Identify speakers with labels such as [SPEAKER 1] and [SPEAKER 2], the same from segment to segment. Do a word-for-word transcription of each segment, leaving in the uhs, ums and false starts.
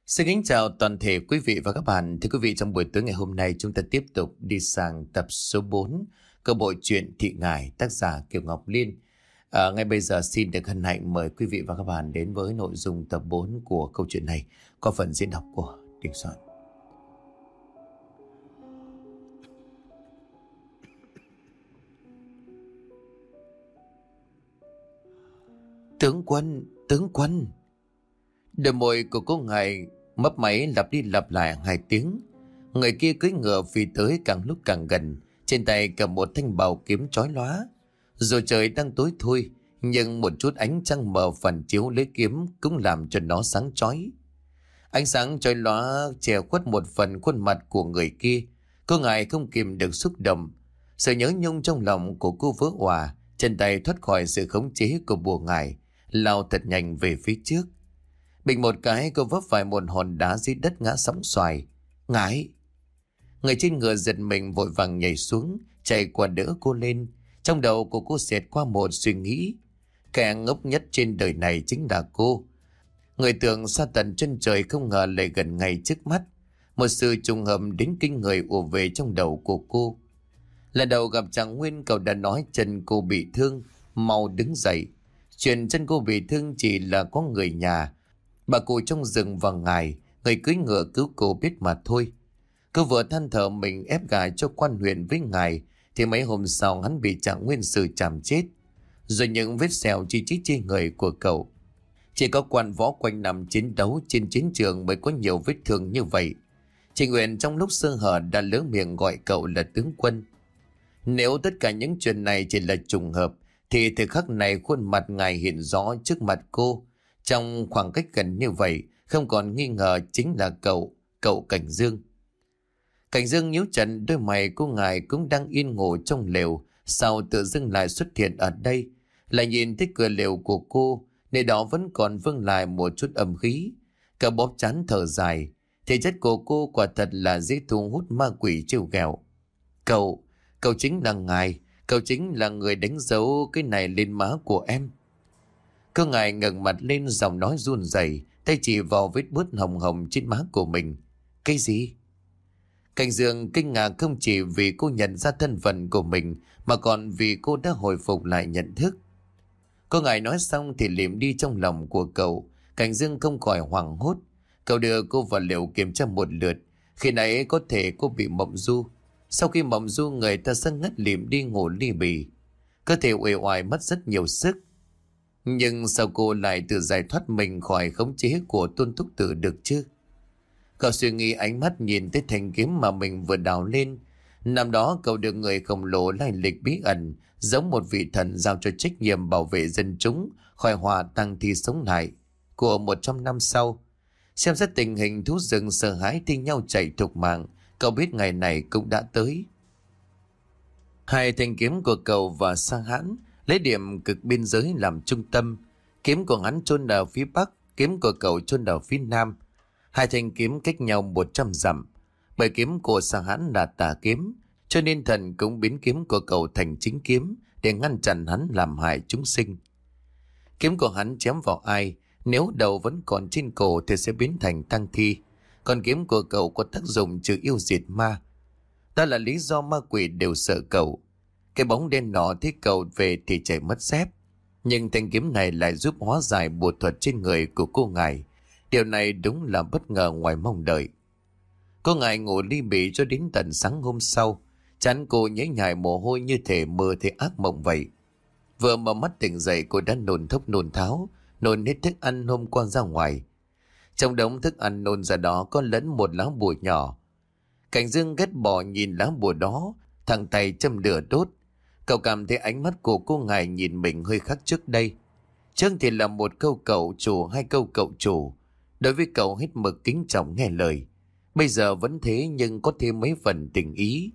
[SPEAKER 1] Xin kính chào toàn thể quý vị và các bạn. Thưa quý vị, trong buổi tối ngày hôm nay chúng ta tiếp tục đi sang tập số bốn câu bộ truyện Thị Ngải, tác giả Kiều Ngọc Liên. À, ngay bây giờ xin được hân hạnh mời quý vị và các bạn đến với nội dung tập bốn của câu chuyện này qua phần diễn đọc của Đình Soạn. Tướng quân, tướng quân. Đôi môi của cô ngài mấp máy lặp đi lặp lại hai tiếng. Người kia cưỡi ngựa phi tới càng lúc càng gần, trên tay cầm một thanh bào kiếm chói lóa. Dù trời đang tối thui, nhưng một chút ánh trăng mờ phản chiếu lấy kiếm cũng làm cho nó sáng chói. Ánh sáng chói lóa che khuất một phần khuôn mặt của người kia. Cô ngài không kìm được xúc động. Sự nhớ nhung trong lòng của cô vỡ òa, chân tay thoát khỏi sự khống chế của bùa ngải, lao thật nhanh về phía trước. Bình một cái, cô vấp phải một hòn đá dưới đất ngã sóng xoài. Ngải! Người trên ngựa giật mình vội vàng nhảy xuống, chạy qua đỡ cô lên. Trong đầu của cô xẹt qua một suy nghĩ. Kẻ ngốc nhất trên đời này chính là cô. Người tưởng xa tận chân trời không ngờ lại gần ngay trước mắt. Một sự trùng hợp đến kinh người ùa về trong đầu của cô. Lần đầu gặp chàng Nguyên, cậu đã nói chân cô bị thương, mau đứng dậy. Chuyện chân cô bị thương chỉ là có người nhà, bà cụ trong rừng và ngài, người cưỡi ngựa cứu cô biết mà thôi. Cô vừa than thở mình ép gả cho quan huyện với ngài, thì mấy hôm sau hắn bị chàng Nguyên xử chảm chết. Rồi những vết sẹo chi chít trên người của cậu. Chỉ có quan võ quanh năm chiến đấu trên chiến trường mới có nhiều vết thương như vậy. Chị Nguyện trong lúc sơ hở đã lỡ miệng gọi cậu là tướng quân. Nếu tất cả những chuyện này chỉ là trùng hợp, thì thời khắc này khuôn mặt ngài hiện rõ trước mặt cô. Trong khoảng cách gần như vậy, không còn nghi ngờ chính là cậu, cậu Cảnh Dương. Cảnh Dương nhíu chặt đôi mày, cô ngài cũng đang yên ngủ trong lều, sao tự dưng lại xuất hiện ở đây. Lại nhìn thấy cửa lều của cô, nơi đó vẫn còn vương lại một chút âm khí. Cậu bóp chán thở dài, thể chất của cô quả thật là dễ thu hút ma quỷ trêu ghẹo. Cậu, cậu chính là ngài, cậu chính là người đánh dấu cái này lên má của em. Cô ngài ngẩng mặt lên, giọng nói run rẩy, tay chỉ vào vết bớt hồng hồng trên má của mình. Cái gì? Cảnh Dương kinh ngạc không chỉ vì cô nhận ra thân phận của mình, mà còn vì cô đã hồi phục lại nhận thức. Cô ngài nói xong thì liệm đi trong lòng của cậu. Cảnh Dương không khỏi hoảng hốt. Cậu đưa cô vào liều kiểm tra một lượt. Khi nãy có thể cô bị mộng du. Sau khi mộng du, người ta sẽ ngất liệm đi ngủ ly bì. Cơ thể uể oải mất rất nhiều sức. Nhưng sao cô lại tự giải thoát mình khỏi khống chế của Tôn Thúc Tử được chứ? Cậu suy nghĩ, ánh mắt nhìn tới thanh kiếm mà mình vừa đào lên. Năm đó cậu được người khổng lồ lai lịch bí ẩn, giống một vị thần, giao cho trách nhiệm bảo vệ dân chúng khỏi hỏa tăng thi sống lại của một trăm năm sau. Xem xét tình hình, thú rừng sợ hãi thi nhau chạy thục mạng. Cậu biết ngày này cũng đã tới. Hai thanh kiếm của cậu và Sa Hãn lấy điểm cực biên giới làm trung tâm. Kiếm của hắn chôn ở phía bắc, kiếm của cậu chôn ở phía nam. Hai thanh kiếm cách nhau một trăm dặm. Bởi kiếm của Sa Hãn là tà kiếm, cho nên thần cũng biến kiếm của cậu thành chính kiếm để ngăn chặn hắn làm hại chúng sinh. Kiếm của hắn chém vào ai, nếu đầu vẫn còn trên cổ thì sẽ biến thành tang thi. Còn kiếm của cậu có tác dụng trừ yêu diệt ma. Đó là lý do ma quỷ đều sợ cậu. Cái bóng đen nọ thấy cậu về thì chạy mất dép. Nhưng thanh kiếm này lại giúp hóa giải bùa thuật trên người của cô ngài. Điều này đúng là bất ngờ ngoài mong đợi. Cô ngài ngủ ly bì cho đến tận sáng hôm sau. Chán cô nhễ nhại mồ hôi như thể mơ thấy ác mộng vậy. Vừa mở mắt tỉnh dậy, cô đã nôn thốc nôn tháo, nôn hết thức ăn hôm qua ra ngoài. Trong đống thức ăn nôn ra đó có lẫn một lá bùa nhỏ. Cảnh Dương ghét bỏ nhìn lá bùa đó, thẳng tay châm lửa đốt. Cậu cảm thấy ánh mắt của cô ngài nhìn mình hơi khác trước đây. Trước thì là một câu cậu chủ, hai câu cậu chủ. Đối với cậu hết mực kính trọng nghe lời. Bây giờ vẫn thế, nhưng có thêm mấy phần tình ý.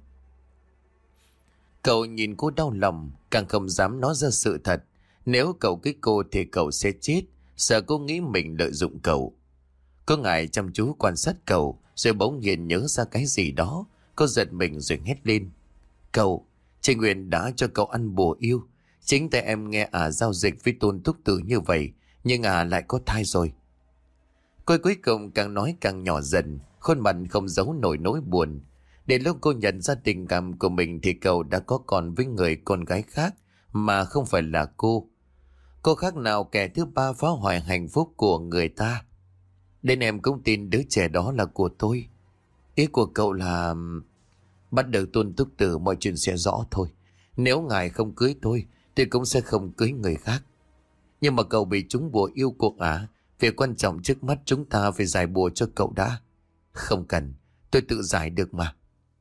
[SPEAKER 1] Cậu nhìn cô đau lòng, càng không dám nói ra sự thật. Nếu cậu kích cô thì cậu sẽ chết, sợ cô nghĩ mình lợi dụng cậu. Cô ngài chăm chú quan sát cậu, rồi bỗng nhiên nhớ ra cái gì đó. Cô giật mình rồi hét lên. Cậu, chị Nguyện đã cho cậu ăn bùa yêu. Chính tay em nghe ả giao dịch với Tôn Thúc Tử như vậy, nhưng ả lại có thai rồi. Cô cuối cùng càng nói càng nhỏ dần, khuôn mặt không giấu nổi nỗi buồn. Đến lúc cô nhận ra tình cảm của mình thì cậu đã có con với người con gái khác mà không phải là cô. Cô khác nào kẻ thứ ba phá hoại hạnh phúc của người ta. Đến em cũng tin đứa trẻ đó là của tôi. Ý của cậu là... Bắt được Tôn Túc Tử mọi chuyện sẽ rõ thôi. Nếu ngài không cưới tôi thì cũng sẽ không cưới người khác. Nhưng mà cậu bị trúng bùa yêu cuộc ả. Việc quan trọng trước mắt chúng ta phải giải bùa cho cậu đã. Không cần, tôi tự giải được mà.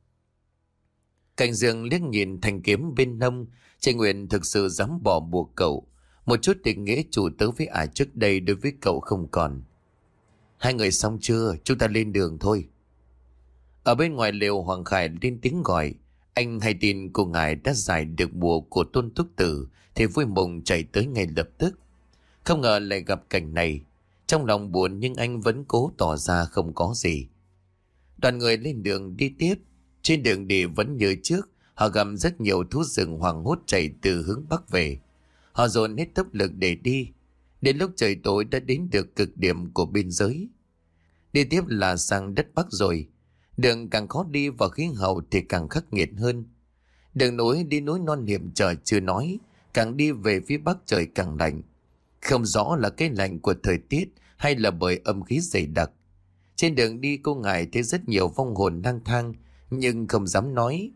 [SPEAKER 1] Cảnh Dương liếc nhìn thanh kiếm bên hông. Chị Nguyện thực sự dám bỏ buộc cậu. Một chút tình nghĩa chủ tớ với ả trước đây đối với cậu không còn. Hai người xong chưa? Chúng ta lên đường thôi. Ở bên ngoài lều Hoàng Khải lên tiếng gọi. Anh hay tin cô ngài đã giải được bùa của Tôn Túc Tử thì vui mừng chạy tới ngay lập tức. Không ngờ lại gặp cảnh này. Trong lòng buồn nhưng anh vẫn cố tỏ ra không có gì. Đoàn người lên đường đi tiếp. Trên đường đi vẫn như trước. Họ gặp rất nhiều thú rừng hoảng hốt chạy từ hướng Bắc về. Họ dồn hết tốc lực để đi. Đến lúc trời tối đã đến được cực điểm của biên giới. Đi tiếp là sang đất Bắc rồi. Đường càng khó đi và khí hậu thì càng khắc nghiệt hơn. Đường núi đi núi non hiểm trở chưa nói. Càng đi về phía Bắc trời càng lạnh. Không rõ là cái lạnh của thời tiết hay là bởi âm khí dày đặc. Trên đường đi cô ngài thấy rất nhiều vong hồn lang thang nhưng không dám nói,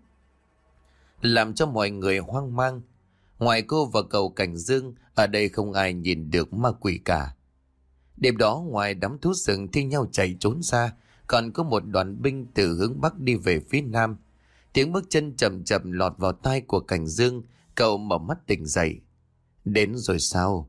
[SPEAKER 1] làm cho mọi người hoang mang. Ngoài cô và cậu Cảnh Dương, ở đây không ai nhìn được ma quỷ cả. Đêm đó ngoài đám thú rừng thi nhau chạy trốn ra, còn có một đoàn binh từ hướng Bắc đi về phía Nam. Tiếng bước chân chậm chậm lọt vào tai của Cảnh Dương. Cậu mở mắt tỉnh dậy. Đến rồi sao?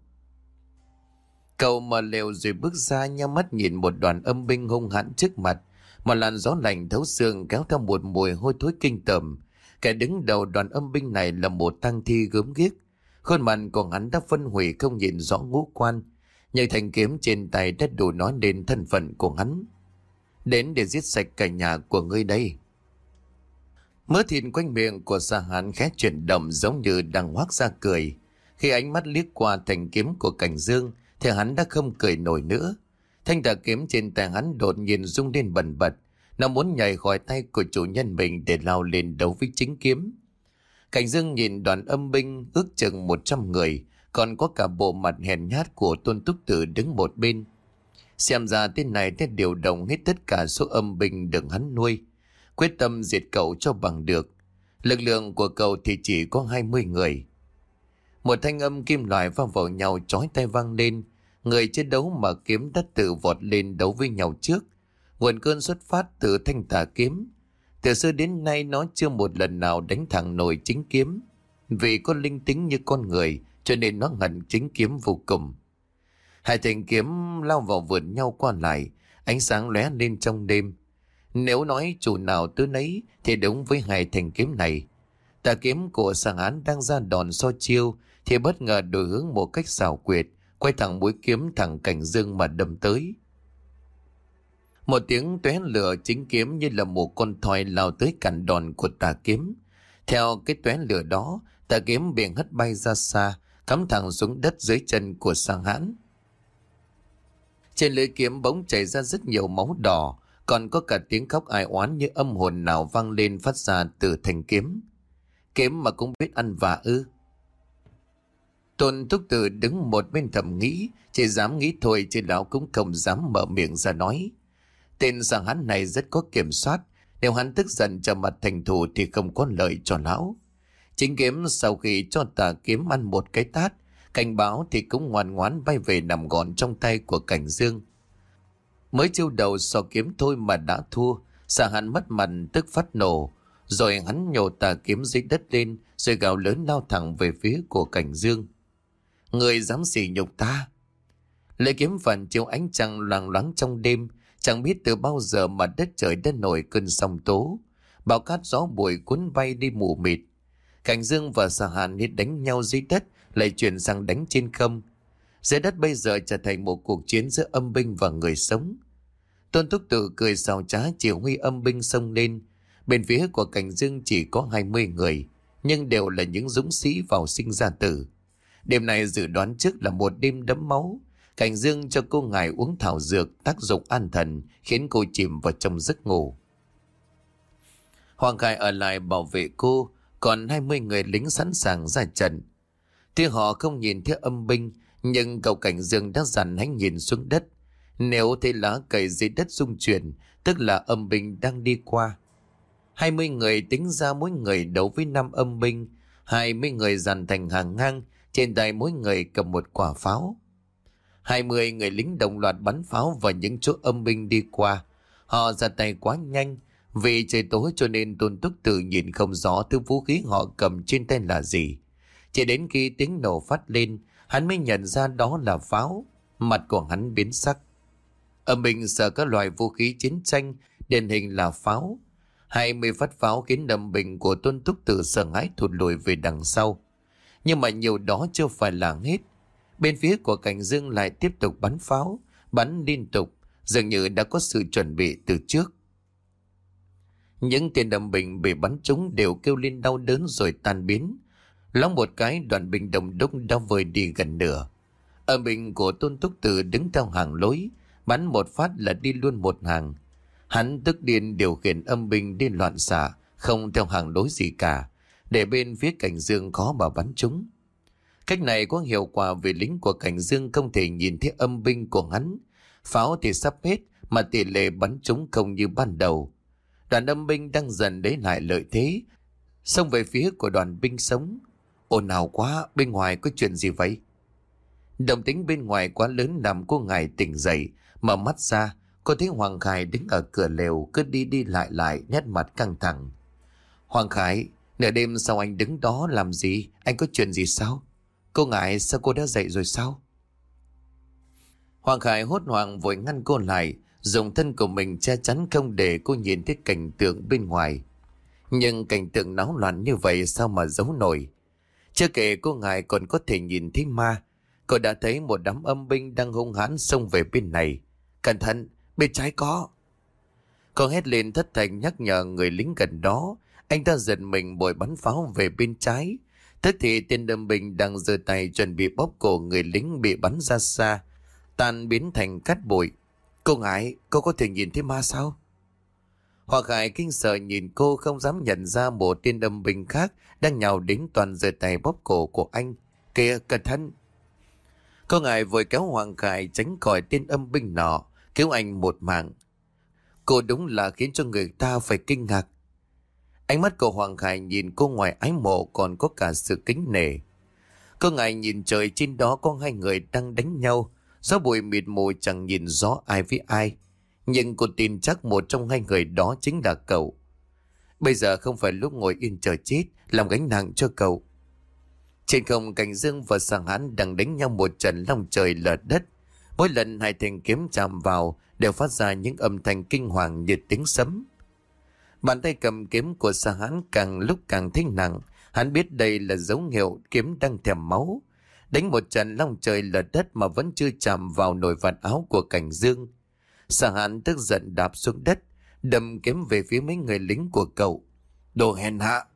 [SPEAKER 1] Cậu mở lều rồi bước ra, nhắm mắt nhìn một đoàn âm binh hung hãn trước mặt. Một làn gió lạnh thấu xương kéo theo một mùi hôi thối kinh tởm. Kẻ đứng đầu đoàn âm binh này là một tang thi gớm ghiếc. Khuôn mặt của hắn đã phân hủy không nhìn rõ ngũ quan, nhưng thanh kiếm trên tay đã đủ nói lên thân phận của hắn. Đến để giết sạch cả nhà của ngươi đây. Mớ thịt quanh miệng của Sa Hán khẽ chuyển động giống như đang hoác ra cười. Khi ánh mắt liếc qua thanh kiếm của Cảnh Dương thì hắn đã không cười nổi nữa. Thanh tà kiếm trên tay hắn đột nhiên rung lên bần bật. Nó muốn nhảy khỏi tay của chủ nhân mình để lao lên đấu với chính kiếm. Cảnh Dương nhìn đoàn âm binh ước chừng một trăm người, còn có cả bộ mặt hèn nhát của Tôn Túc Tử đứng một bên. Xem ra tên này đã điều động hết tất cả số âm binh được hắn nuôi, quyết tâm diệt cậu cho bằng được. Lực lượng của cậu thì chỉ có hai mươi người. Một thanh âm kim loại va vào nhau chói tai vang lên. Người chiến đấu mà kiếm đã tự vọt lên đấu với nhau trước. Nguồn cơn xuất phát từ thanh tà kiếm. Từ xưa đến nay nó chưa một lần nào đánh thẳng nổi chính kiếm. Vì có linh tính như con người cho nên nó hận chính kiếm vô cùng. Hai thanh kiếm lao vào vượn nhau qua lại, ánh sáng lóe lên trong đêm. Nếu nói chủ nào tứ nấy thì đúng với hai thanh kiếm này. Tà kiếm của Sa Hán đang ra đòn so chiêu thì bất ngờ đổi hướng một cách xảo quyệt, quay thẳng mũi kiếm thẳng Cảnh Dương mà đâm tới. Một tiếng tóe lửa, chính kiếm như là một con thoi lao tới cản đòn của tà kiếm. Theo cái tóe lửa đó, tà kiếm bị hất bay ra xa, cắm thẳng xuống đất dưới chân của Sa Hán. Trên lưỡi kiếm bỗng chảy ra rất nhiều máu đỏ, còn có cả tiếng khóc ai oán như âm hồn nào vang lên phát ra từ thanh kiếm. Kiếm mà cũng biết ăn vạ ư? Tôn Túc Tử đứng một bên thầm nghĩ, chỉ dám nghĩ thôi chứ lão cũng không dám mở miệng ra nói. Tên Sa Hán này rất có kiểm soát, nếu hắn tức giận trở mặt thành thù thì không có lợi cho lão. Chính kiếm sau khi cho tà kiếm ăn một cái tát, cảnh báo thì cũng ngoan ngoãn bay về nằm gọn trong tay của Cảnh Dương. Mới chiêu đầu so kiếm thôi mà đã thua, Sa Hán mất mặt tức phát nổ, rồi hắn nhổ tà kiếm dưới đất lên, rồi gào lớn lao thẳng về phía của Cảnh Dương. Người dám sỉ nhục ta! Lấy kiếm phản chiếu ánh trăng loang loáng trong đêm, chẳng biết từ bao giờ mà đất trời đã nổi cơn sóng tố, bão cát gió bụi cuốn bay đi mù mịt. Cảnh Dương và Sa Hán hết đánh nhau dưới đất lại chuyển sang đánh trên không. Dưới đất bây giờ trở thành một cuộc chiến giữa âm binh và người sống. Tôn Túc Tử cười xào trá chỉ huy âm binh xông lên. Bên phía của Cảnh Dương chỉ có hai mươi người, nhưng đều là những dũng sĩ vào sinh ra tử. Đêm này dự đoán trước là một đêm đẫm máu. Cảnh Dương cho cô ngài uống thảo dược tác dụng an thần, khiến cô chìm vào trong giấc ngủ. Hoàng Khải ở lại bảo vệ cô, còn hai mươi người lính sẵn sàng ra trận. Tuy họ không nhìn thấy âm binh, nhưng cậu Cảnh Dương đã dặn hãy nhìn xuống đất. Nếu thấy lá cày dưới đất rung chuyển, tức là âm binh đang đi qua. Hai mươi người tính ra mỗi người đấu với năm âm binh. Hai mươi người dàn thành hàng ngang, trên tay mỗi người cầm một quả pháo. Hai mươi người lính đồng loạt bắn pháo vào những chỗ âm binh đi qua. Họ ra tay quá nhanh, vì trời tối cho nên Tôn Túc Tử nhìn không rõ thứ vũ khí họ cầm trên tay là gì. Chỉ đến khi tiếng nổ phát lên, hắn mới nhận ra đó là pháo. Mặt của hắn biến sắc. Âm binh sợ các loại vũ khí chiến tranh, điển hình là pháo. Hai mươi phát pháo khiến âm binh của Tôn Túc Tử sợ hãi thụt lùi về đằng sau. Nhưng mà nhiều đó chưa phải là hết. Bên phía của Cảnh Dương lại tiếp tục bắn pháo, bắn liên tục, dường như đã có sự chuẩn bị từ trước. Những tên âm binh bị bắn trúng đều kêu lên đau đớn rồi tan biến. Loáng một cái, đoàn binh Đông Đúc đã vơi đi gần nửa. Âm binh của Tôn Túc Tử đứng theo hàng lối, bắn một phát là đi luôn một hàng. Hắn tức điên điều khiển âm binh đi loạn xạ, không theo hàng lối gì cả, để bên phía Cảnh Dương khó mà bắn chúng. Cách này có hiệu quả vì lính của Cảnh Dương không thể nhìn thấy âm binh của hắn. Pháo thì sắp hết mà tỷ lệ bắn chúng không như ban đầu. Đoàn âm binh đang dần lấy lại lợi thế, xông về phía của đoàn binh sống. Ồn ào quá, bên ngoài có chuyện gì vậy? Động tĩnh bên ngoài quá lớn làm cô ngài tỉnh dậy, mở mắt ra, cô thấy Hoàng Khải đứng ở cửa lều cứ đi đi lại lại, nét mặt căng thẳng. Hoàng Khải, nửa đêm sao anh đứng đó làm gì? Anh có chuyện gì sao? Cô ngài, sao cô đã dậy rồi sao? Hoàng Khải hốt hoảng vội ngăn cô lại, dùng thân của mình che chắn không để cô nhìn thấy cảnh tượng bên ngoài. Nhưng cảnh tượng náo loạn như vậy sao mà giấu nổi? Chưa kể cô ngài còn có thể nhìn thấy ma. Cô đã thấy một đám âm binh đang hung hãn xông về bên này. Cẩn thận, bên trái có. Cô hét lên thất thanh nhắc nhở người lính gần đó. Anh ta giật mình bội bắn pháo về bên trái. Tức thì tên âm binh đang giơ tay chuẩn bị bóp cổ người lính bị bắn ra xa, tan biến thành cát bụi. Cô ngại, cô có thể nhìn thấy ma sao? Hoàng Khải kinh sợ nhìn cô, không dám nhận ra một tên âm binh khác đang nhào đến toàn giơ tay bóp cổ của anh. Kìa, cẩn thận! Cô ngài vội kéo Hoàng Khải tránh khỏi tên âm binh nọ, cứu anh một mạng. Cô đúng là khiến cho người ta phải kinh ngạc. Ánh mắt của Hoàng Khải nhìn cô ngoài ái mộ còn có cả sự kính nể. Cô ngài nhìn trời trên đó có hai người đang đánh nhau, gió bụi mịt mù chẳng nhìn rõ ai với ai. Nhưng cô tin chắc một trong hai người đó chính là cậu. Bây giờ không phải lúc ngồi yên chờ chết, làm gánh nặng cho cậu. Trên không, Cảnh Dương và Sàng Hãn đang đánh nhau một trận long trời lở đất. Mỗi lần hai thanh kiếm chạm vào đều phát ra những âm thanh kinh hoàng như tiếng sấm. Bàn tay cầm kiếm của Sàng Hãn càng lúc càng thấy nặng. Hắn biết đây là dấu hiệu kiếm đang thèm máu. Đánh một trận long trời lở đất mà vẫn chưa chạm vào nồi vạt áo của Cảnh Dương. Sàng Hãn tức giận đạp xuống đất, đâm kiếm về phía mấy người lính của cậu. Đồ hèn hạ!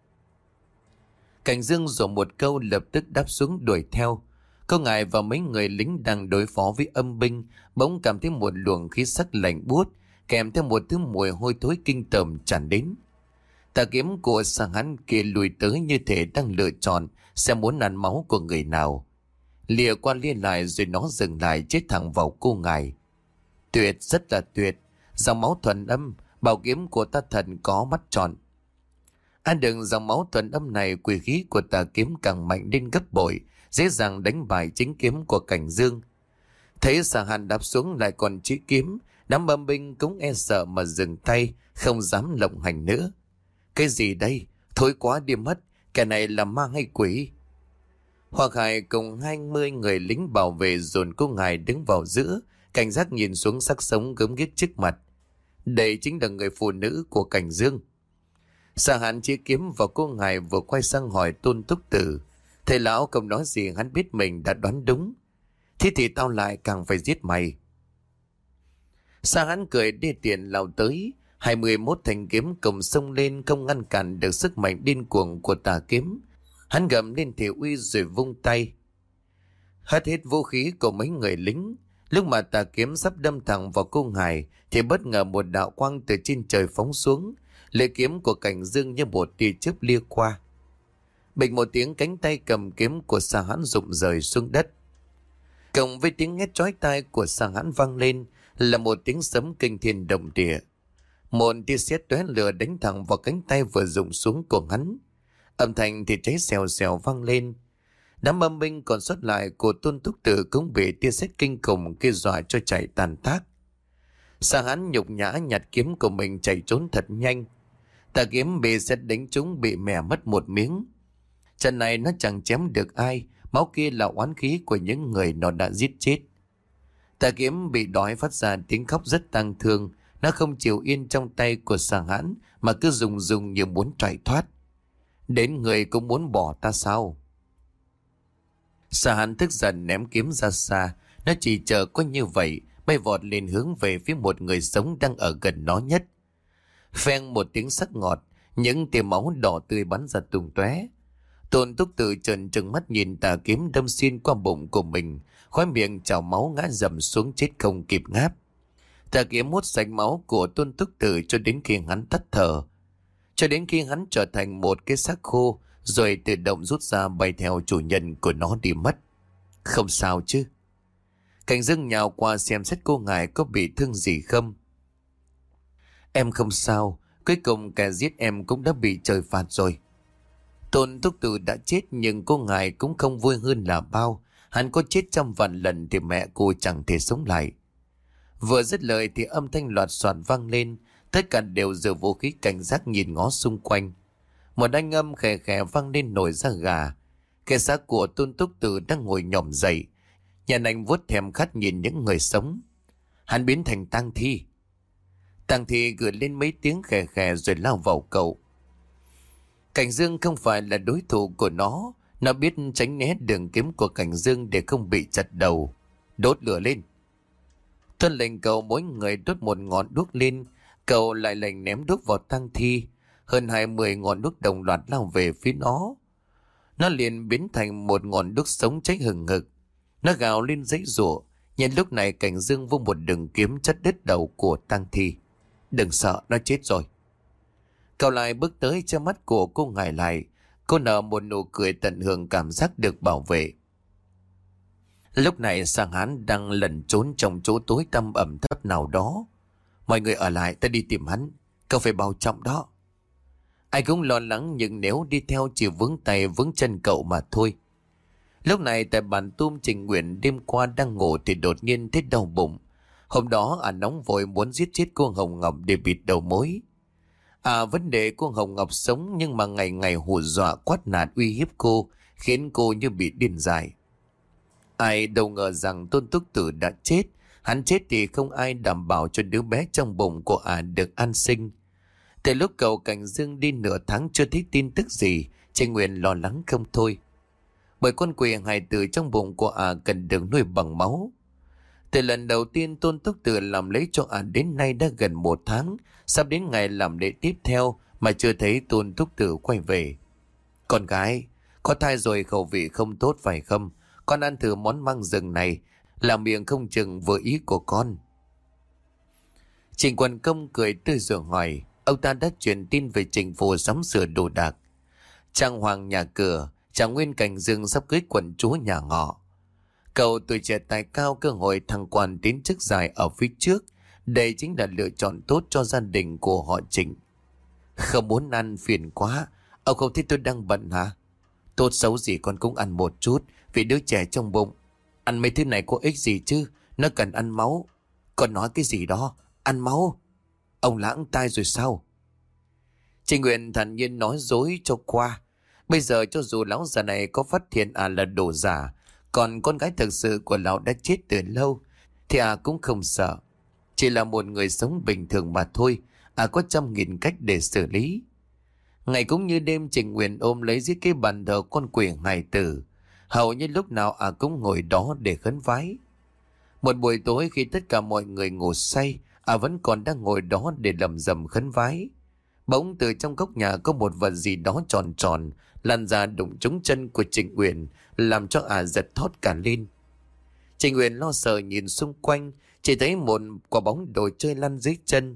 [SPEAKER 1] Cảnh Dương rồi một câu lập tức đáp xuống đuổi theo. Cô ngài và mấy người lính đang đối phó với âm binh bỗng cảm thấy một luồng khí sắc lạnh buốt kèm theo một thứ mùi hôi thối kinh tởm tràn đến. Tà kiếm của Sàng Hãn kia lùi tới như thể đang lựa chọn xem muốn ăn máu của người nào. Lìa qua lìa lại rồi nó dừng lại chết thẳng vào cô ngài. Tuyệt, rất là tuyệt. Dòng máu thuần âm, bảo kiếm của ta thần có mắt tròn. Ăn đừng dòng máu thuần âm này, quỷ khí của tà kiếm càng mạnh lên gấp bội, dễ dàng đánh bại chính kiếm của Cảnh Dương. Thấy Sàng Hãn đạp xuống lại còn chỉ kiếm, đám âm binh cũng e sợ mà dừng tay, không dám lộng hành nữa. Cái gì đây? Thối quá đi mất, kẻ này là ma hay quỷ? Hoàng Khải cùng hai mươi người lính bảo vệ dồn cô ngài đứng vào giữa, cảnh giác nhìn xuống xác sống gớm ghiếc trước mặt. Đây chính là người phụ nữ của Cảnh Dương. Sàng Hãn chỉ kiếm vào cô ngài vừa quay sang hỏi Tôn Túc Tử. Thầy lão không nói gì, hắn biết mình đã đoán đúng. Thế thì tao lại càng phải giết mày. Sàng Hãn cười đê tiện lao tới. Hai mươi mốt thanh kiếm cùng xông lên, không ngăn cản được sức mạnh điên cuồng của tà kiếm. Hắn gầm lên thị uy rồi vung tay. Hất hết vũ khí của mấy người lính. Lúc mà tà kiếm sắp đâm thẳng vào cô ngài thì bất ngờ một đạo quang từ trên trời phóng xuống. Lưỡi kiếm của Cảnh Dương như một tia chớp lia qua. Bịch một tiếng, cánh tay cầm kiếm của Sa Hãn rụng rời xuống đất. Cộng với tiếng hét chói tai của Sa Hãn vang lên là một tiếng sấm kinh thiên động địa. Một tia sét tóe lửa đánh thẳng vào cánh tay vừa rụng xuống của hắn. Âm thanh thì cháy xèo xèo vang lên. Đám âm binh còn sót lại của Tôn Túc Tử cũng bị tia sét kinh khủng kia dọa cho chạy tàn tác. Sa Hãn nhục nhã nhặt kiếm của mình chạy trốn thật nhanh. Tà kiếm bị sét đánh trúng, bị mẻ mất một miếng. Trận này nó chẳng chém được ai, máu kia là oán khí của những người nó đã giết chết. Tà kiếm bị đói phát ra tiếng khóc rất tang thương. Nó không chịu yên trong tay của Sa Hãn mà cứ rùng rùng như muốn chạy thoát. Đến người cũng muốn bỏ ta sao? Sa Hãn tức giận ném kiếm ra xa. Nó chỉ chờ có như vậy, bay vọt lên hướng về phía một người sống đang ở gần nó nhất. Pheng một tiếng sắc ngọt, những tia máu đỏ tươi bắn ra tung tóe. Tôn Túc Tử trợn trừng mắt nhìn tà kiếm đâm xuyên qua bụng của mình, khóe miệng trào máu ngã dầm xuống chết không kịp ngáp. Tà kiếm hút sạch máu của Tôn Túc Tử cho đến khi hắn tắt thở, cho đến khi hắn trở thành một cái xác khô, rồi tự động rút ra bay theo chủ nhân của nó đi mất. Không sao chứ? Cảnh Dương nhào qua xem xét cô ngài có bị thương gì không. Em không sao, cuối cùng kẻ giết em cũng đã bị trời phạt rồi. Tôn Túc Tử đã chết nhưng cô ngài cũng không vui hơn là bao. Hắn có chết trăm vạn lần thì mẹ cô chẳng thể sống lại. Vừa dứt lời thì âm thanh loạt soạt vang lên. Tất cả đều giơ vũ khí cảnh giác nhìn ngó xung quanh. Một anh âm khè khè vang lên nổi da gà. Cái xác của Tôn Túc Tử đang ngồi nhòm dậy. Nhàn Anh vuốt thèm khát nhìn những người sống. Hắn biến thành tang thi. Tang thi gửi lên mấy tiếng khè khè rồi lao vào cậu. Cảnh Dương không phải là đối thủ của nó. Nó biết tránh né đường kiếm của Cảnh Dương để không bị chặt đầu. Đốt lửa lên. Tuân lệnh cậu mỗi người đốt một ngọn đuốc lên. Cậu lại lệnh ném đuốc vào tang thi. Hơn hai mươi ngọn đuốc đồng loạt lao về phía nó. Nó liền biến thành một ngọn đuốc sống cháy hừng hực. Nó gào lên giãy giụa. Nhưng lúc này Cảnh Dương vung một đường kiếm chặt đứt đầu của tang thi. Đừng sợ, nó chết rồi. Cậu lại bước tới che mắt của cô ngài lại. Cô nở một nụ cười tận hưởng cảm giác được bảo vệ. Lúc này Sa Hãn đang lẩn trốn trong chỗ tối tăm ẩm thấp nào đó. Mọi người ở lại, ta đi tìm hắn. Cậu phải bảo trọng đó. Ai cũng lo lắng nhưng nếu đi theo chỉ vướng tay vướng chân cậu mà thôi. Lúc này tại bản tum Trình Nguyện đêm qua đang ngủ thì đột nhiên thấy đau bụng. Hôm đó à nóng vội muốn giết chết cô Hồng Ngọc để bịt đầu mối. À vấn đề cô Hồng Ngọc sống nhưng mà ngày ngày hù dọa quát nạt uy hiếp cô, khiến cô như bị điên dại. Ai đâu ngờ rằng Tôn Túc Tử đã chết. Hắn chết thì không ai đảm bảo cho đứa bé trong bụng của à được an sinh. Từ lúc cậu Cảnh Dương đi nửa tháng chưa thấy tin tức gì, Trình Nguyện lo lắng không thôi. Bởi con quỷ hài tử trong bụng của à cần được nuôi bằng máu. Từ lần đầu tiên Tôn Túc Tử làm lấy cho à đến nay đã gần một tháng, sắp đến ngày làm lễ tiếp theo mà chưa thấy Tôn Túc Tử quay về. Con gái, có thai rồi khẩu vị không tốt phải không? Con ăn thử món măng rừng này, làm miệng không chừng vừa ý của con. Trình Quần Công cười tươi rồi hỏi, ông ta đã truyền tin về Trình Phủ sắm sửa đồ đạc. Trang hoàng nhà cửa, Trạng Nguyên Cảnh Dương sắp cưới quận chúa nhà ngọ. Cậu tuổi trẻ tài cao, cơ hội thăng quan tiến chức dài ở phía trước. Đây chính là lựa chọn tốt cho gia đình của họ Trình. Không muốn ăn phiền quá. Ông không thấy tôi đang bận hả? Tốt xấu gì con cũng ăn một chút, vì đứa trẻ trong bụng. Ăn mấy thứ này có ích gì chứ? Nó cần ăn máu. Con nói cái gì đó? Ăn máu? Ông lãng tai rồi sao? Trình Nguyện thản nhiên nói dối cho qua. Bây giờ cho dù lão già này có phát hiện à là đồ giả, còn con gái thực sự của lão đã chết từ lâu, thì à cũng không sợ. Chỉ là một người sống bình thường mà thôi. À có trăm nghìn cách để xử lý. Ngày cũng như đêm, Trình Nguyện ôm lấy dưới cái bàn thờ con quỷ hài tử. Hầu như lúc nào à cũng ngồi đó để khấn vái. Một buổi tối khi tất cả mọi người ngủ say, à vẫn còn đang ngồi đó để lầm rầm khấn vái. Bỗng từ trong góc nhà có một vật gì đó tròn tròn lăn ra đụng trúng chân của Trịnh Uyển, làm cho ả giật thót cả lên. Trịnh Uyển lo sợ nhìn xung quanh, chỉ thấy một quả bóng đồ chơi lăn dưới chân.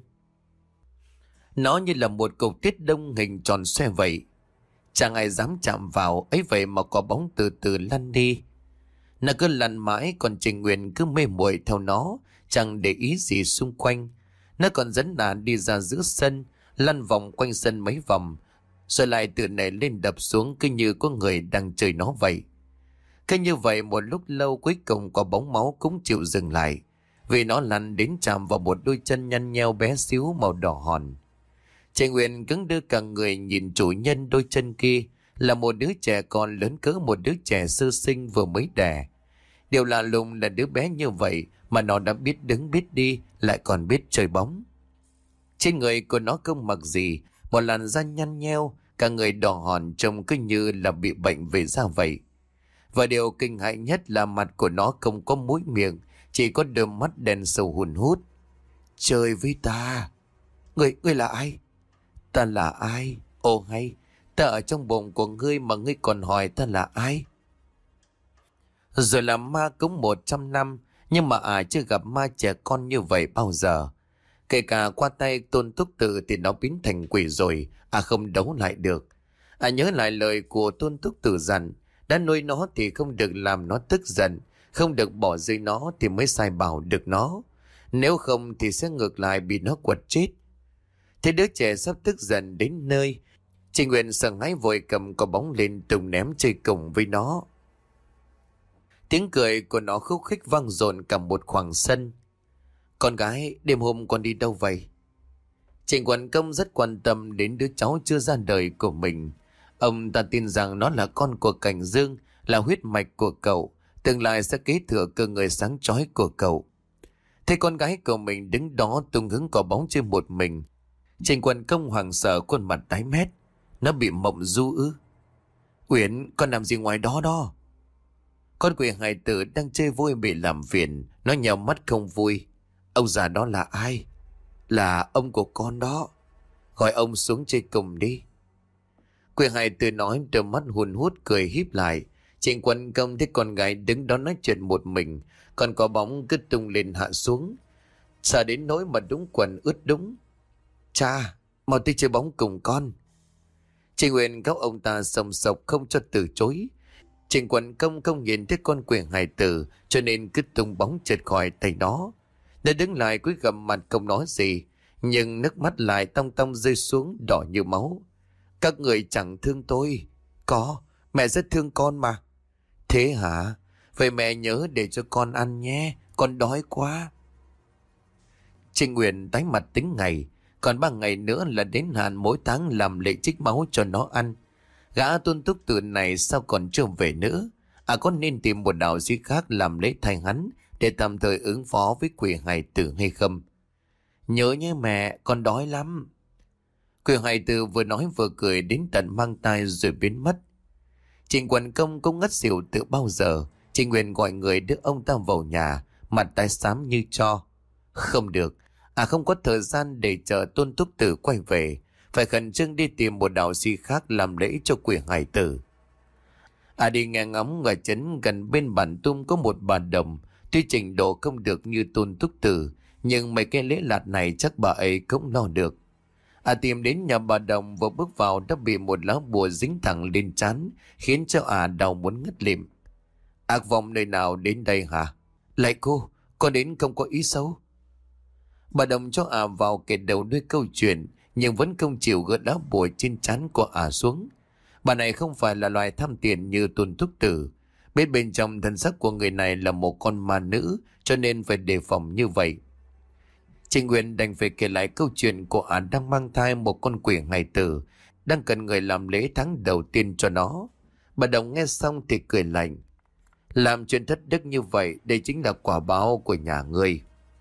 [SPEAKER 1] Nó như là một cục tuyết đông hình tròn xoe vậy. Chẳng ai dám chạm vào, ấy vậy mà quả bóng từ từ lăn đi. Nó cứ lăn mãi, còn Trịnh Uyển cứ mê muội theo nó, chẳng để ý gì xung quanh. Nó còn dẫn ả đi ra giữa sân, lăn vòng quanh sân mấy vòng, rồi lại tự nảy lên đập xuống, cứ như có người đang chơi nó vậy. Cứ như vậy một lúc lâu, cuối cùng quả bóng máu cũng chịu dừng lại, vì nó lăn đến chạm vào một đôi chân nhăn nheo bé xíu màu đỏ hòn. Trịnh Uyển cứng đơ cả người nhìn chủ nhân đôi chân kia, là một đứa trẻ con lớn cỡ một đứa trẻ sơ sinh vừa mới đẻ. Điều lạ lùng là đứa bé như vậy mà nó đã biết đứng biết đi, lại còn biết chơi bóng. Trên người của nó không mặc gì, một làn da nhăn nheo, cả người đỏ hòn, trông cứ như là bị bệnh về da vậy. Và điều kinh hãi nhất là mặt của nó không có mũi miệng, chỉ có đôi mắt đen sâu hun hút. Chơi với ta. Ngươi, ngươi là ai? Ta là ai? Ồ hay, ta ở trong bụng của ngươi mà ngươi còn hỏi ta là ai? Rồi làm ma cũng một trăm năm, nhưng mà à chưa gặp ma trẻ con như vậy bao giờ. Kể cả qua tay Tôn Túc Tử thì nó biến thành quỷ rồi, à không đấu lại được. À nhớ lại lời của Tôn Túc Tử dặn, đã nuôi nó thì không được làm nó tức giận, không được bỏ rơi nó thì mới sai bảo được nó. Nếu không thì sẽ ngược lại bị nó quật chết. Thế đứa trẻ sắp tức giận đến nơi, Trịnh Uyển sợ hãi vội cầm quả bóng lên tùng ném chơi cùng với nó. Tiếng cười của nó khúc khích vang dội cả một khoảng sân. Con gái, đêm hôm con đi đâu vậy? Trịnh Quận Công rất quan tâm đến đứa cháu chưa ra đời của mình. Ông ta tin rằng nó là con của Cảnh Dương, là huyết mạch của cậu, tương lai sẽ kế thừa cơ ngơi sáng chói của cậu. Thấy con gái của mình đứng đó tung hứng quả bóng trên một mình, Trịnh Quận Công hoảng sợ, khuôn mặt tái mét. Nó bị mộng du ư? Uyển, con làm gì ngoài đó đó? Con quỷ hài tử đang chơi vui bị làm phiền, nó nhào mắt không vui. Ông già đó là ai? Là ông của con đó. Gọi ông xuống chơi cùng đi. Quỷ hài tử nói, đôi mắt hun hút cười híp lại. Trịnh Quận Công thấy con gái đứng đó nói chuyện một mình, còn có bóng cứ tung lên hạ xuống, sợ đến nỗi mà đúng quần ướt đúng. Cha, mau đi chơi bóng cùng con. Trịnh Uyển cáo ông ta sòng sọc không cho từ chối. Trịnh Quận Công không nhìn thấy con quỷ hài tử, cho nên cứ tung bóng trượt khỏi tay nó. Nó đứng lại cúi gằm mặt không nói gì, nhưng nước mắt lại tong tong rơi xuống đỏ như máu. Các người chẳng thương tôi. Có, mẹ rất thương con mà. Thế hả? Vậy mẹ nhớ để cho con ăn nhé, con đói quá. Trịnh Uyển tái mặt tính ngày, còn ba ngày nữa là đến hạn mỗi tháng làm lễ trích máu cho nó ăn. Gã Tôn Túc Tử này sao còn chưa về nữa? À có nên tìm một đạo sĩ khác làm lễ thay hắn để tạm thời ứng phó với quỷ hài tử hay không? Nhớ nhé mẹ, con đói lắm. Quỷ hài tử vừa nói vừa cười đến tận mang tai rồi biến mất. Trịnh Quận Công cũng ngất xỉu từ bao giờ. Trịnh Uyển gọi người đưa ông ta vào nhà, mặt tái xám như tro. Không được, à không có thời gian để chờ Tôn Túc Tử quay về, phải khẩn trương đi tìm một đạo sĩ khác làm lễ cho quỷ hài tử. À đi nghe ngóng ở trấn gần bên Bản Tung có một bà đồng, tuy trình độ không được như Tôn Túc Tử, nhưng mấy cái lễ lạt này chắc bà ấy cũng lo được. À tìm đến nhà bà đồng, vừa bước vào đã bị một lá bùa dính thẳng lên trán, khiến cho à đau muốn ngất lịm. Ác vong nơi nào đến đây hả? Lại cô, con đến không có ý xấu. Bà đồng cho à vào kể đầu đuôi câu chuyện, nhưng vẫn không chịu gỡ lá bùa trên trán của ả xuống. Bà này không phải là loài tham tiền như Tôn Túc Tử. Biết bên trong thân xác của người này là một con ma nữ, cho nên phải đề phòng như vậy. Trịnh Uyển đành phải kể lại câu chuyện của ả đang mang thai một con quỷ hài tử, đang cần người làm lễ tháng đầu tiên cho nó. Bà đồng nghe xong thì cười lạnh. Làm chuyện thất đức như vậy, đây chính là quả báo của nhà ngươi.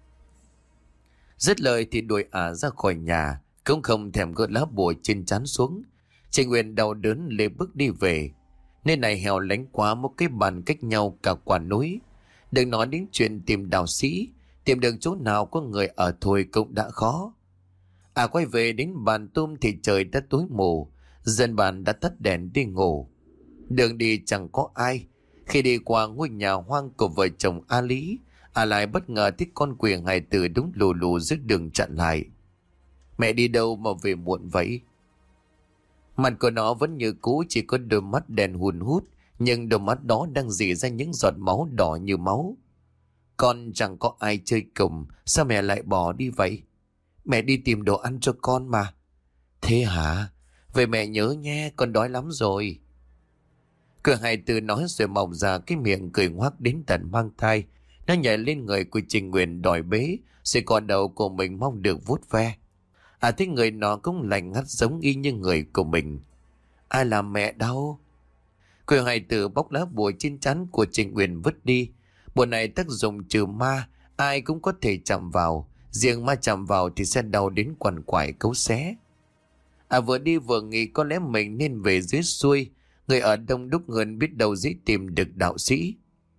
[SPEAKER 1] Dứt lời thì đuổi ả ra khỏi nhà, cũng không thèm gỡ lá bùa trên trán xuống. Trịnh Uyển đau đớn lê bước đi về. Nơi này hẻo lánh quá, một cái bàn cách nhau cả quả núi. Đừng nói đến chuyện tìm đạo sĩ, tìm được chỗ nào có người ở thôi cũng đã khó. À quay về đến bàn tôm thì trời đã tối mù, dân bản đã tắt đèn đi ngủ. Đường đi chẳng có ai. Khi đi qua ngôi nhà hoang của vợ chồng A Lý, à lại bất ngờ thấy con quỷ hài tử đúng lù lù giữa đường chặn lại. Mẹ đi đâu mà về muộn vậy? Mặt của nó vẫn như cũ, chỉ có đôi mắt đèn hùn hút, nhưng đôi mắt đó đang rỉ ra những giọt máu đỏ như máu. Con chẳng có ai chơi cùng, sao mẹ lại bỏ đi vậy? Mẹ đi tìm đồ ăn cho con mà. Thế hả? Vậy mẹ nhớ nghe, con đói lắm rồi. Cửa hài tử nói rồi mọc ra cái miệng cười ngoác đến tận mang thai. Nó nhảy lên người của Trình Nguyện đòi bế, rồi còn đầu của mình mong được vuốt ve. À thấy người nó cũng lạnh ngắt giống y như người của mình. Ai làm mẹ đau? Cửa hài tử bóc lá bùa trên trán của Trình Nguyện vứt đi. Bùa này tác dụng trừ ma, ai cũng có thể chạm vào. Riêng ma chạm vào thì sẽ đau đến quằn quại cấu xé. À vừa đi vừa nghĩ có lẽ mình nên về dưới xuôi. Người ở đông đúc hơn, biết đâu dễ tìm được đạo sĩ.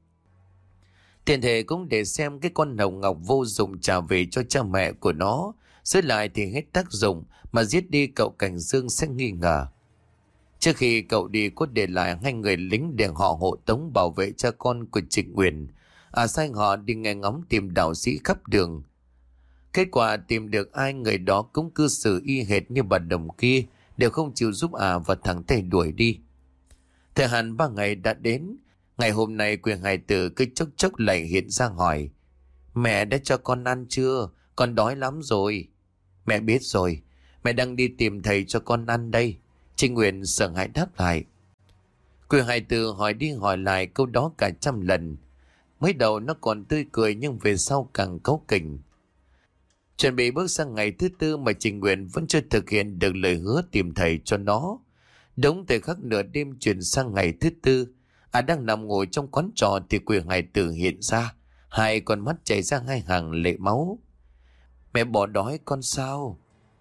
[SPEAKER 1] Tiền thể cũng để xem cái con hồng ngọc vô dụng trả về cho cha mẹ của nó. Dưới lại thì hết tác dụng, mà giết đi cậu Cảnh Dương sẽ nghi ngờ. Trước khi cậu đi có để lại hai người lính để họ hộ tống bảo vệ cha con của Trịnh Nguyện. À sai họ đi nghe ngóng tìm đạo sĩ khắp đường. Kết quả tìm được ai, người đó cũng cư xử y hệt như bà đồng kia, đều không chịu giúp à và thẳng tay đuổi đi. Thời hạn ba ngày đã đến. Ngày hôm nay quyền hài tử cứ chốc chốc lại hiện ra hỏi: Mẹ đã cho con ăn chưa? Con đói lắm rồi. Mẹ biết rồi, mẹ đang đi tìm thầy cho con ăn đây. Trinh Nguyện sợ hãi đáp lại. Quyền hài tử hỏi đi hỏi lại câu đó cả trăm lần. Mới đầu nó còn tươi cười, nhưng về sau càng cáu kỉnh. Chuẩn bị bước sang ngày thứ tư mà Trình Nguyện vẫn chưa thực hiện được lời hứa tìm thầy cho nó. Đúng thời khắc nửa đêm chuyển sang ngày thứ tư, à đang nằm ngồi trong quán trọ thì quyền hài tử hiện ra, hai con mắt chảy ra hai hàng lệ máu. Mẹ bỏ đói con sao?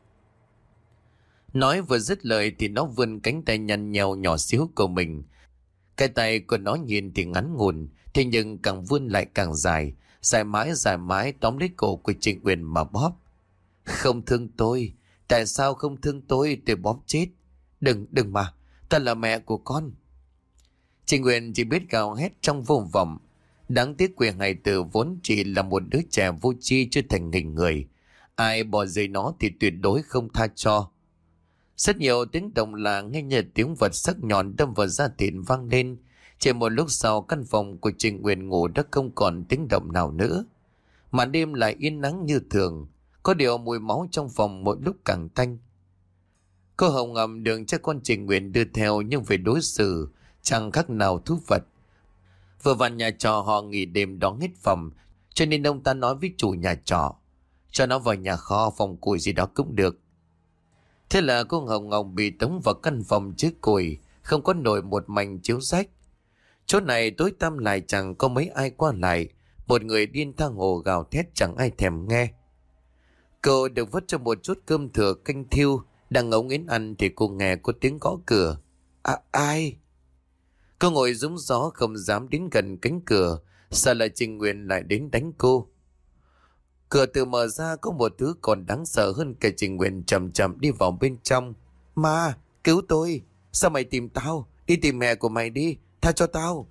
[SPEAKER 1] Nói vừa dứt lời thì nó vươn cánh tay nhăn nheo nhỏ xíu của mình. Cái tay của nó nhìn thì ngắn ngủn, thế nhưng càng vươn lại càng dài, dài mãi dài mãi tóm lấy cổ của Trịnh Uyển mà bóp. Không thương tôi, tại sao không thương tôi? Tôi bóp chết. Đừng, đừng mà, ta là mẹ của con. Trịnh Uyển chỉ biết gào hét trong vô vọng. Đáng tiếc quyền hài tử vốn chỉ là một đứa trẻ vô tri chưa thành hình người. Ai bỏ rơi nó thì tuyệt đối không tha cho. Rất nhiều tiếng động lạ nghe như tiếng vật sắc nhọn đâm vào da thịt vang lên. Chỉ một lúc sau, căn phòng của Trịnh Uyển ngủ đã không còn tiếng động nào nữa. Màn đêm lại yên nắng như thường. Có điều mùi máu trong phòng mỗi lúc càng tanh. Cô Hồng ngầm đường cho con Trịnh Uyển đưa theo, nhưng về đối xử chẳng khác nào thú vật. Vừa vặn nhà trọ họ nghỉ đêm đón hết phòng, cho nên ông ta nói với chủ nhà trọ cho nó vào nhà kho, phòng củi gì đó cũng được. Thế là cô Hồng Ngọc bị tống vào căn phòng trước củi, không có nổi một mảnh chiếu rách. Chỗ này tối tăm lại chẳng có mấy ai qua lại. Một người điên tha hồ gào thét chẳng ai thèm nghe. Cô được vất cho một chút cơm thừa canh thiêu, đang ngấu nghiến ăn thì cô nghe có tiếng gõ cửa. À ai? Cô ngồi rúng gió không dám đến gần cánh cửa, sợ là Trình Nguyện lại đến đánh cô. Cửa từ mở ra, có một thứ còn đáng sợ hơn cả Trình Nguyện chậm chậm đi vào bên trong. Ma, cứu tôi! Sao mày tìm tao? Đi tìm mẹ của mày đi, tha cho tao!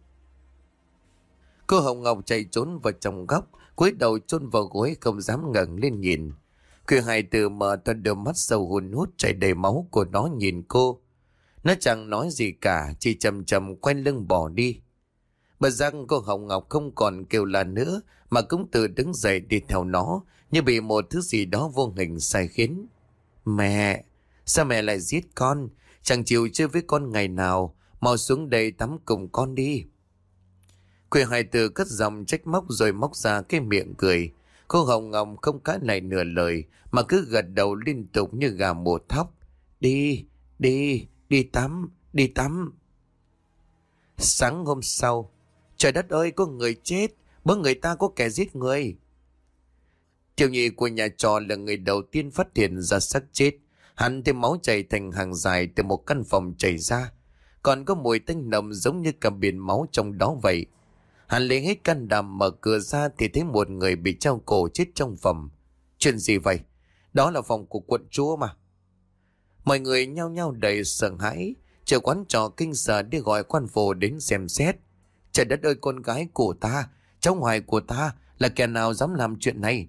[SPEAKER 1] Cô Hồng Ngọc chạy trốn vào trong góc, cúi đầu chôn vào gối không dám ngẩng lên nhìn. Quyền hài tử mở to đôi mắt sâu hun hút chảy đầy máu của nó nhìn cô. Nó chẳng nói gì cả, chỉ chậm chậm quay lưng bỏ đi. Bật răng cô Hồng Ngọc không còn kêu la nữa, mà cũng tự đứng dậy đi theo nó, như bị một thứ gì đó vô hình sai khiến. Mẹ, sao mẹ lại giết con? Chẳng chịu chơi với con ngày nào, mau xuống đây tắm cùng con đi. Quyền hài tử cất giọng trách móc rồi móc ra cái miệng cười. Cô Hồng Ngọc không cãi lại nửa lời, mà cứ gật đầu liên tục như gà mổ thóc. Đi, đi, đi tắm, đi tắm. Sáng hôm sau, trời đất ơi, có người chết, bớ người ta có kẻ giết người. Tiểu nhị của nhà trọ là người đầu tiên phát hiện ra xác chết. Hắn thấy máu chảy thành hàng dài từ một căn phòng chảy ra, còn có mùi tanh nồng giống như cả biển máu trong đó vậy. Hắn lấy hết can đảm mở cửa ra thì thấy một người bị treo cổ chết trong phòng. Chuyện gì vậy? Đó là phòng của quận chúa mà. Mọi người nhao nhao đầy sợ hãi, chờ quán trò kinh sợ đi gọi quan phủ đến xem xét. Trời đất ơi, con gái của ta, cháu ngoại của ta, là kẻ nào dám làm chuyện này?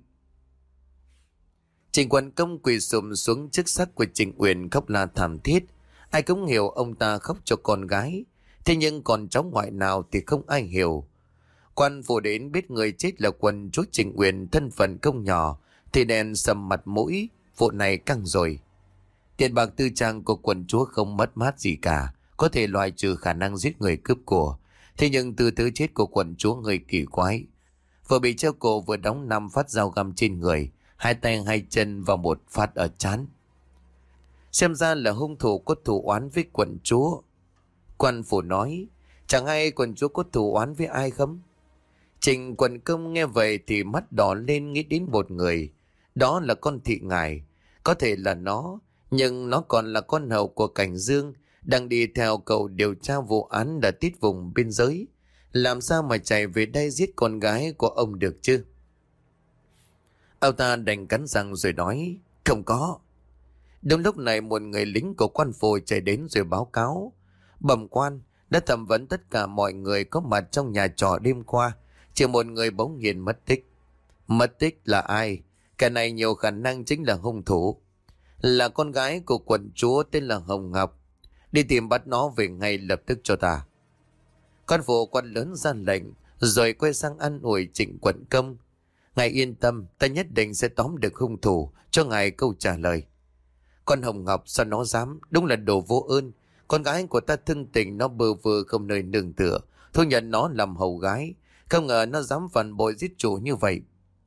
[SPEAKER 1] Trịnh Quận Công quỳ sụp xuống trước xác của Trịnh Uyển khóc la thảm thiết. Ai cũng hiểu ông ta khóc cho con gái, thế nhưng còn cháu ngoại nào thì không ai hiểu. Quan phủ đến biết người chết là quận chúa Trịnh Uyển, thân phận công nhỏ thì đèn sầm mặt mũi. Vụ này căng rồi. Tiền bạc tư trang của quận chúa không mất mát gì cả, có thể loại trừ khả năng giết người cướp của. Thế nhưng từ thứ chết của quận chúa người kỳ quái. Vừa bị treo cổ vừa đóng năm phát dao găm trên người, hai tay hai chân và một phát ở trán. Xem ra là hung thủ có thù oán với quận chúa. Quan phủ nói, chẳng hay quận chúa có thù oán với ai không? Trịnh Quận Công nghe vậy thì mắt đỏ lên, nghĩ đến một người. Đó là con Thị Ngải. Có thể là nó, nhưng nó còn là con hầu của Cảnh Dương, đang đi theo cậu điều tra vụ án đã tít vùng biên giới. Làm sao mà chạy về đây giết con gái của ông được chứ? Ông ta đành cắn răng rồi nói, không có. Đúng lúc này một người lính của quan phủ chạy đến rồi báo cáo. Bẩm quan, đã thẩm vấn tất cả mọi người có mặt trong nhà trọ đêm qua, chỉ một người bỗng nhiên mất tích. Mất tích là ai? Cái này nhiều khả năng chính là hung thủ. Là con gái của quận chúa tên là Hồng Ngọc. Đi tìm bắt nó về ngay lập tức cho ta. Quan phủ quan lớn ra lệnh, rồi quay sang ăn ủi Trịnh Quận Công. Ngài yên tâm, ta nhất định sẽ tóm được hung thủ, cho ngài câu trả lời. Con Hồng Ngọc sao nó dám, đúng là đồ vô ơn. Con gái của ta thân tình, nó bơ vơ không nơi nương tựa, thu nhận nó làm hầu gái. Không ngờ nó dám phản bội giết chủ như vậy.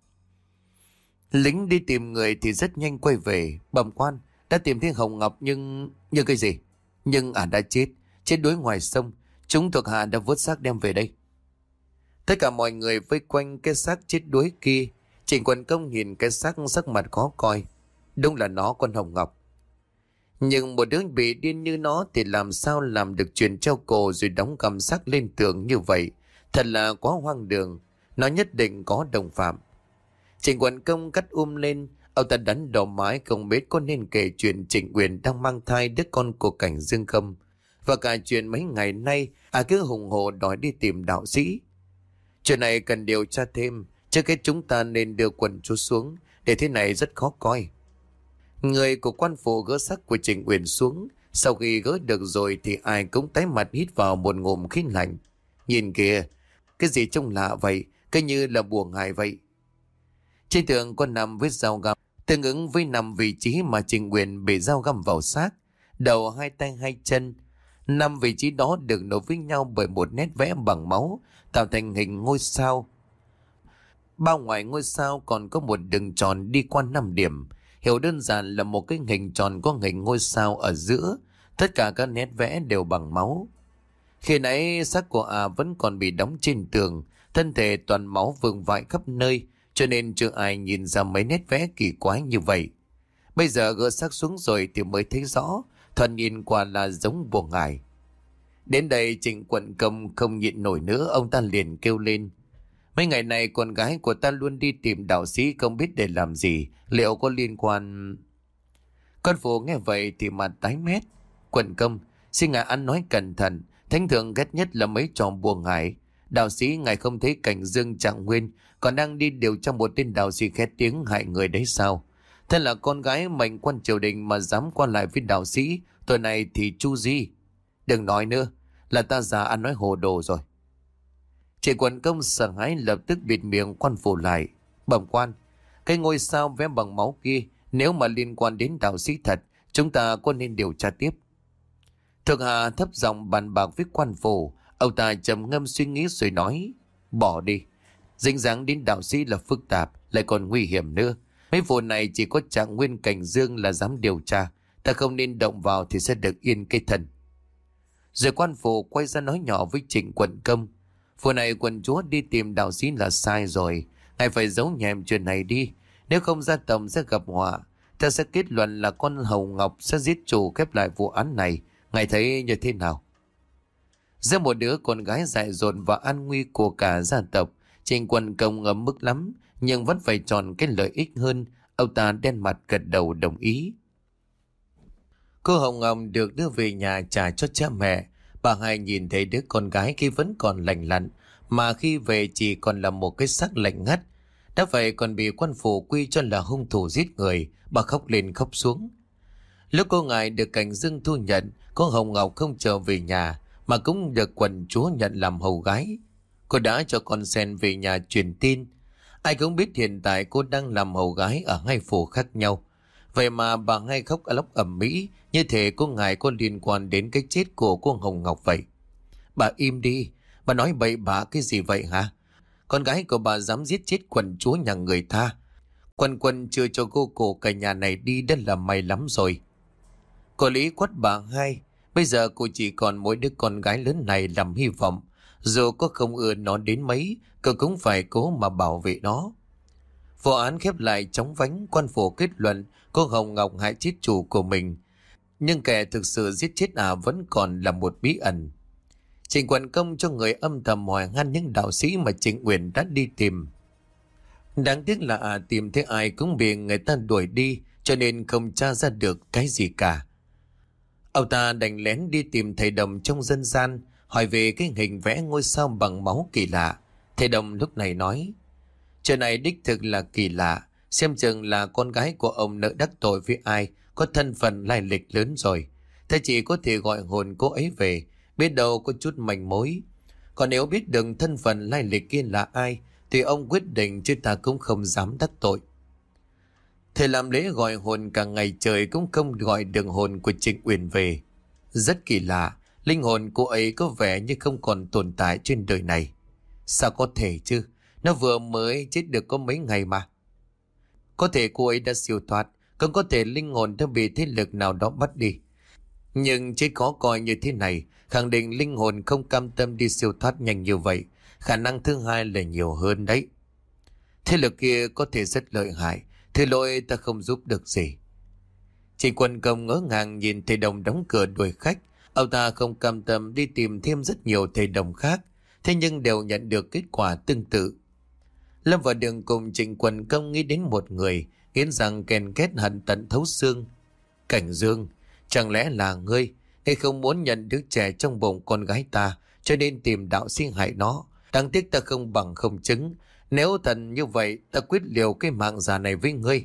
[SPEAKER 1] Lính đi tìm người thì rất nhanh quay về. Bẩm quan, đã tìm thấy Hồng Ngọc nhưng... Nhưng cái gì? Nhưng à đã chết, chết đuối ngoài sông. Chúng thuộc hạ đã vớt xác đem về đây. Tất cả mọi người vây quanh cái xác chết đuối kia. Trịnh Quận Công nhìn cái xác, sắc mặt khó coi. Đúng là nó, con Hồng Ngọc. Nhưng một đứa bị điên như nó thì làm sao làm được chuyện treo cổ rồi đóng găm xác lên tường như vậy? Thật là quá hoang đường. Nó nhất định có đồng phạm. Trịnh Quận Công cắt um lên. Ông ta đắn đo mãi không biết có nên kể chuyện Trịnh Uyển đang mang thai đứa con của Cảnh Dương không. Và cả chuyện mấy ngày nay à cứ hùng hồ đòi đi tìm đạo sĩ. Chuyện này cần điều tra thêm. Trước hết chúng ta nên đưa quận chúa xuống, để thế này rất khó coi. Người của quan phủ gỡ xác của Trịnh Uyển xuống. Sau khi gỡ được rồi thì ai cũng tái mặt hít vào một ngụm khí lạnh. Nhìn kìa, cái gì trông lạ vậy, cứ như là bùa ngải vậy. Trên tường có nằm vết dao găm, tương ứng với năm vị trí mà Trịnh Uyển bị dao găm vào xác. Đầu, hai tay, hai chân. Năm vị trí đó được nối với nhau bởi một nét vẽ bằng máu, tạo thành hình ngôi sao. Bao ngoài ngôi sao còn có một đường tròn đi qua năm điểm. Hiểu đơn giản là một cái hình tròn có hình ngôi sao ở giữa. Tất cả các nét vẽ đều bằng máu. Khi nãy xác của à vẫn còn bị đóng trên tường, thân thể toàn máu vương vãi khắp nơi, cho nên chưa ai nhìn ra mấy nét vẽ kỳ quái như vậy. Bây giờ gỡ xác xuống rồi thì mới thấy rõ, thoạt nhìn qua là giống bùa ngải. Đến đây Trịnh Quận Công không nhịn nổi nữa, ông ta liền kêu lên. Mấy ngày này con gái của ta luôn đi tìm đạo sĩ không biết để làm gì, liệu có liên quan... Con phụ nghe vậy thì mặt tái mét. Quận Công, xin ngài ăn nói cẩn thận, thánh thượng ghét nhất là mấy trò bùa ngải. Đạo sĩ ngài không thấy Cảnh Dương Trạng Nguyên còn đang đi điều tra một tên đạo sĩ khét tiếng hại người đấy sao? Thế là con gái mệnh quan triều đình mà dám qua lại với đạo sĩ, tuổi này thì chu gì? Đừng nói nữa, là ta già ăn nói hồ đồ rồi. Chị Quận Công sợ hãi lập tức bịt miệng quan phủ lại. Bẩm quan, cái ngôi sao vẽ bằng máu kia nếu mà liên quan đến đạo sĩ thật, chúng ta có nên điều tra tiếp? Thuộc hạ thấp giọng bàn bạc với quan phủ. Ông ta trầm ngâm suy nghĩ rồi nói, bỏ đi. Dính dáng đến đạo sĩ là phức tạp, lại còn nguy hiểm nữa. Mấy vụ này chỉ có Trạng Nguyên Cảnh Dương là dám điều tra. Ta không nên động vào thì sẽ được yên cái thân. Rồi quan phủ quay ra nói nhỏ với Trịnh Quận Công. Vụ này quận chúa đi tìm đạo sĩ là sai rồi. Ngài phải giấu nhẹm chuyện này đi. Nếu không gia tộc sẽ gặp họa. Ta sẽ kết luận là con Hồng Ngọc sẽ giết chủ khép lại vụ án này. Ngài thấy như thế nào? Giữa một đứa con gái dại dột và an nguy của cả gia tộc, Trịnh Quận Công ấm mức lắm, nhưng vẫn phải chọn cái lợi ích hơn. Ông ta đen mặt gật đầu đồng ý. Cô Hồng Ngọc được đưa về nhà trả cho cha mẹ. Bà hai nhìn thấy đứa con gái khi vẫn còn lành lặn, mà khi về chỉ còn là một cái xác lạnh ngắt. Đã vậy còn bị quan phủ quy cho là hung thủ giết người. Bà khóc lên khóc xuống. Lúc cô ngài được Cảnh Dương thu nhận, cô Hồng Ngọc không trở về nhà, mà cũng được quần chúa nhận làm hầu gái. Cô đã cho con sen về nhà truyền tin. Ai cũng biết hiện tại cô đang làm hầu gái ở hai phủ khác nhau. Vậy mà bà ngay khóc lóc ầm ĩ, như thể cô ngài có liên quan đến cái chết của cô Hồng Ngọc vậy. Bà im đi, bà nói bậy bạ cái gì vậy hả? Con gái của bà dám giết chết quần chúa nhà người ta. Quần quần chưa cho cô cổ cả nhà này đi đã là may lắm rồi. Cô Lý quát bà hai. Bây giờ cô chỉ còn mỗi đứa con gái lớn này làm hy vọng. Dù có không ưa nó đến mấy, cô cũng phải cố mà bảo vệ nó. Vụ án khép lại chóng vánh, quan phủ kết luận cô Hồng Ngọc hại chết chủ của mình. Nhưng kẻ thực sự giết chết à vẫn còn là một bí ẩn. Trịnh Quận Công cho người âm thầm hỏi han những đạo sĩ mà Trịnh Uyển đã đi tìm. Đáng tiếc là à tìm thấy ai cũng bị người ta đuổi đi, cho nên không tra ra được cái gì cả. Ông ta đành lén đi tìm thầy Đồng trong dân gian, hỏi về cái hình vẽ ngôi sao bằng máu kỳ lạ. Thầy Đồng lúc này nói: chuyện này đích thực là kỳ lạ, xem chừng là con gái của ông nợ đắc tội với ai, có thân phận lai lịch lớn rồi. Thầy chỉ có thể gọi hồn cô ấy về, biết đâu có chút manh mối. Còn nếu biết được thân phận lai lịch kia là ai, thì ông quyết định, chứ ta cũng không dám đắc tội. Thầy làm lễ gọi hồn cả ngày trời cũng không gọi được hồn của Trịnh Uyển về. Rất kỳ lạ, linh hồn cô ấy có vẻ như không còn tồn tại trên đời này. Sao có thể chứ? Nó vừa mới chết được có mấy ngày mà. Có thể cô ấy đã siêu thoát, cũng có thể linh hồn đã bị thế lực nào đó bắt đi. Nhưng chết khó coi như thế này, khẳng định linh hồn không cam tâm đi siêu thoát nhanh như vậy. Khả năng thứ hai là nhiều hơn đấy. Thế lực kia có thể rất lợi hại, thế lỗi ta không giúp được gì. Trịnh Quận Công ngỡ ngàng nhìn thầy Đồng đóng cửa đuổi khách. Ông ta không cam tâm đi tìm thêm rất nhiều thầy Đồng khác, thế nhưng đều nhận được kết quả tương tự. Lâm vào đường cùng, Trịnh Quận Công nghĩ đến một người, nghiến rằng kèn kết hận tận thấu xương. Cảnh Dương, chẳng lẽ là ngươi? Ngươi không muốn nhận đứa trẻ trong bụng con gái ta, cho nên tìm đạo sĩ hại nó. Đáng tiếc ta không bằng không chứng. Nếu thật như vậy, ta quyết liều cái mạng già này với ngươi.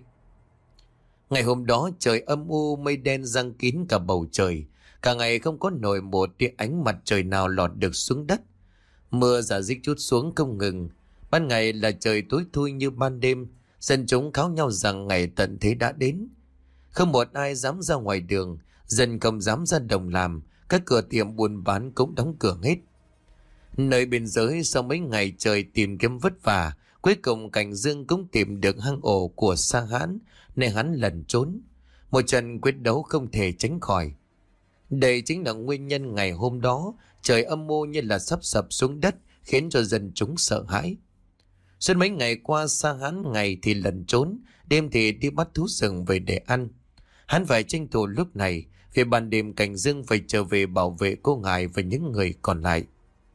[SPEAKER 1] Ngày hôm đó trời âm u, mây đen giăng kín cả bầu trời. Cả ngày không có nổi một tia ánh mặt trời nào lọt được xuống đất. Mưa rả rích trút xuống không ngừng. Ban ngày là trời tối thui như ban đêm. Dân chúng kháo nhau rằng ngày tận thế đã đến. Không một ai dám ra ngoài đường, dân không dám ra đồng làm. Các cửa tiệm buôn bán cũng đóng cửa hết. Nơi biên giới sau mấy ngày trời tìm kiếm vất vả, cuối cùng Cảnh Dương cũng tìm được hang ổ của Sa Hãn, nên hắn lẩn trốn. Một trận quyết đấu không thể tránh khỏi. Đây chính là nguyên nhân ngày hôm đó trời âm mưu như là sắp sập xuống đất, khiến cho dân chúng sợ hãi. Suốt mấy ngày qua, Sa Hãn ngày thì lẩn trốn, đêm thì đi bắt thú rừng về để ăn. Hắn phải tranh thủ lúc này, vì ban đêm Cảnh Dương phải trở về bảo vệ cô ngài và những người còn lại.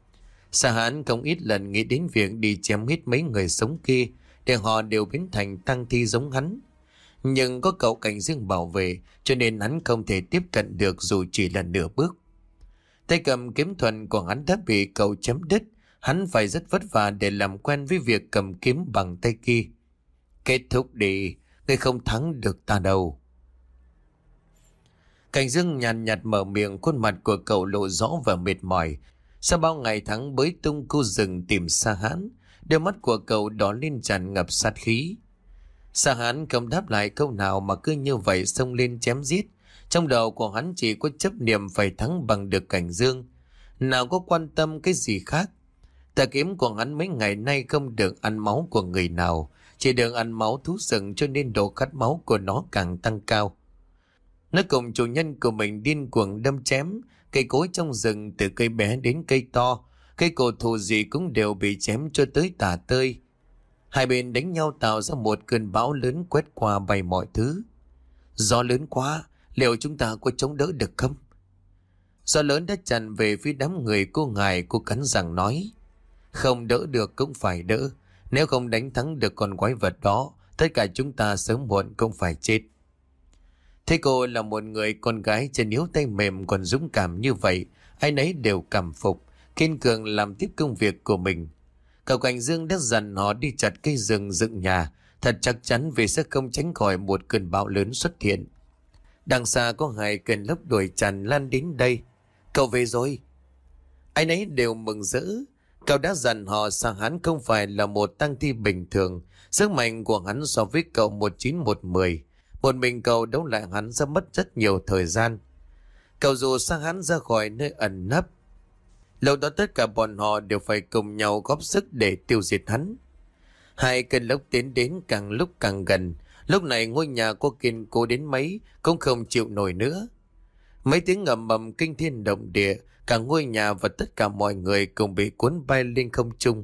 [SPEAKER 1] Sa Hãn không ít lần nghĩ đến việc đi chém hết mấy người sống kia, để họ đều biến thành tang thi giống hắn. Nhưng có cậu Cảnh Dương bảo vệ, cho nên hắn không thể tiếp cận được dù chỉ là nửa bước. Tay cầm kiếm thuần của hắn đã bị cậu chém đứt, hắn phải rất vất vả để làm quen với việc cầm kiếm bằng tay kia. Kết thúc đi, ngươi không thắng được ta đâu. Cảnh Dương nhàn nhạt mở miệng, khuôn mặt của cậu lộ rõ và mệt mỏi. Sau bao ngày tháng bới tung khu rừng tìm Sa Hãn, đôi mắt của cậu đỏ lên tràn ngập sát khí. Sa Hãn không đáp lại câu nào mà cứ như vậy xông lên chém giết. Trong đầu của hắn chỉ có chấp niệm phải thắng bằng được Cảnh Dương, nào có quan tâm cái gì khác. Tà kiếm của hắn mấy ngày nay không được ăn máu của người nào, chỉ được ăn máu thú rừng, cho nên độ khát máu của nó càng tăng cao. Nó cùng chủ nhân của mình điên cuồng đâm chém, cây cối trong rừng từ cây bé đến cây to, cây cổ thụ gì cũng đều bị chém cho tới tả tơi. Hai bên đánh nhau tạo ra một cơn bão lớn quét qua bay mọi thứ. Gió lớn quá, liệu chúng ta có chống đỡ được không? Gió lớn đã tràn về phía đám người cô ngài. Cô cắn răng nói: không đỡ được cũng phải đỡ. Nếu không đánh thắng được con quái vật đó tất cả chúng ta sớm muộn cũng phải chết. Thế cô là một người con gái chân yếu tay mềm còn dũng cảm như vậy, ai nấy đều cảm phục, kiên cường làm tiếp công việc của mình. Cậu Cảnh Dương đã dặn họ đi chặt cây rừng dựng nhà, thật chắc chắn vì sẽ không tránh khỏi một cơn bão lớn xuất hiện. Đằng xa có hai cơn lốc đuổi tràn lan đến đây. Cậu về rồi. Ai nấy đều mừng rỡ. Cậu đã dặn họ rằng hắn không phải là một tang thi bình thường. Sức mạnh của hắn so với cậu một chín một mười. Một mình cậu đấu lại hắn sẽ mất rất nhiều thời gian. Cậu dù sang hắn ra khỏi nơi ẩn nấp. Lâu đó tất cả bọn họ đều phải cùng nhau góp sức để tiêu diệt hắn. Hai cơn lốc tiến đến càng lúc càng gần. Lúc này ngôi nhà có kiên cố đến mấy cũng không chịu nổi nữa. Mấy tiếng ngầm ầm kinh thiên động địa, cả ngôi nhà và tất cả mọi người cùng bị cuốn bay lên không trung.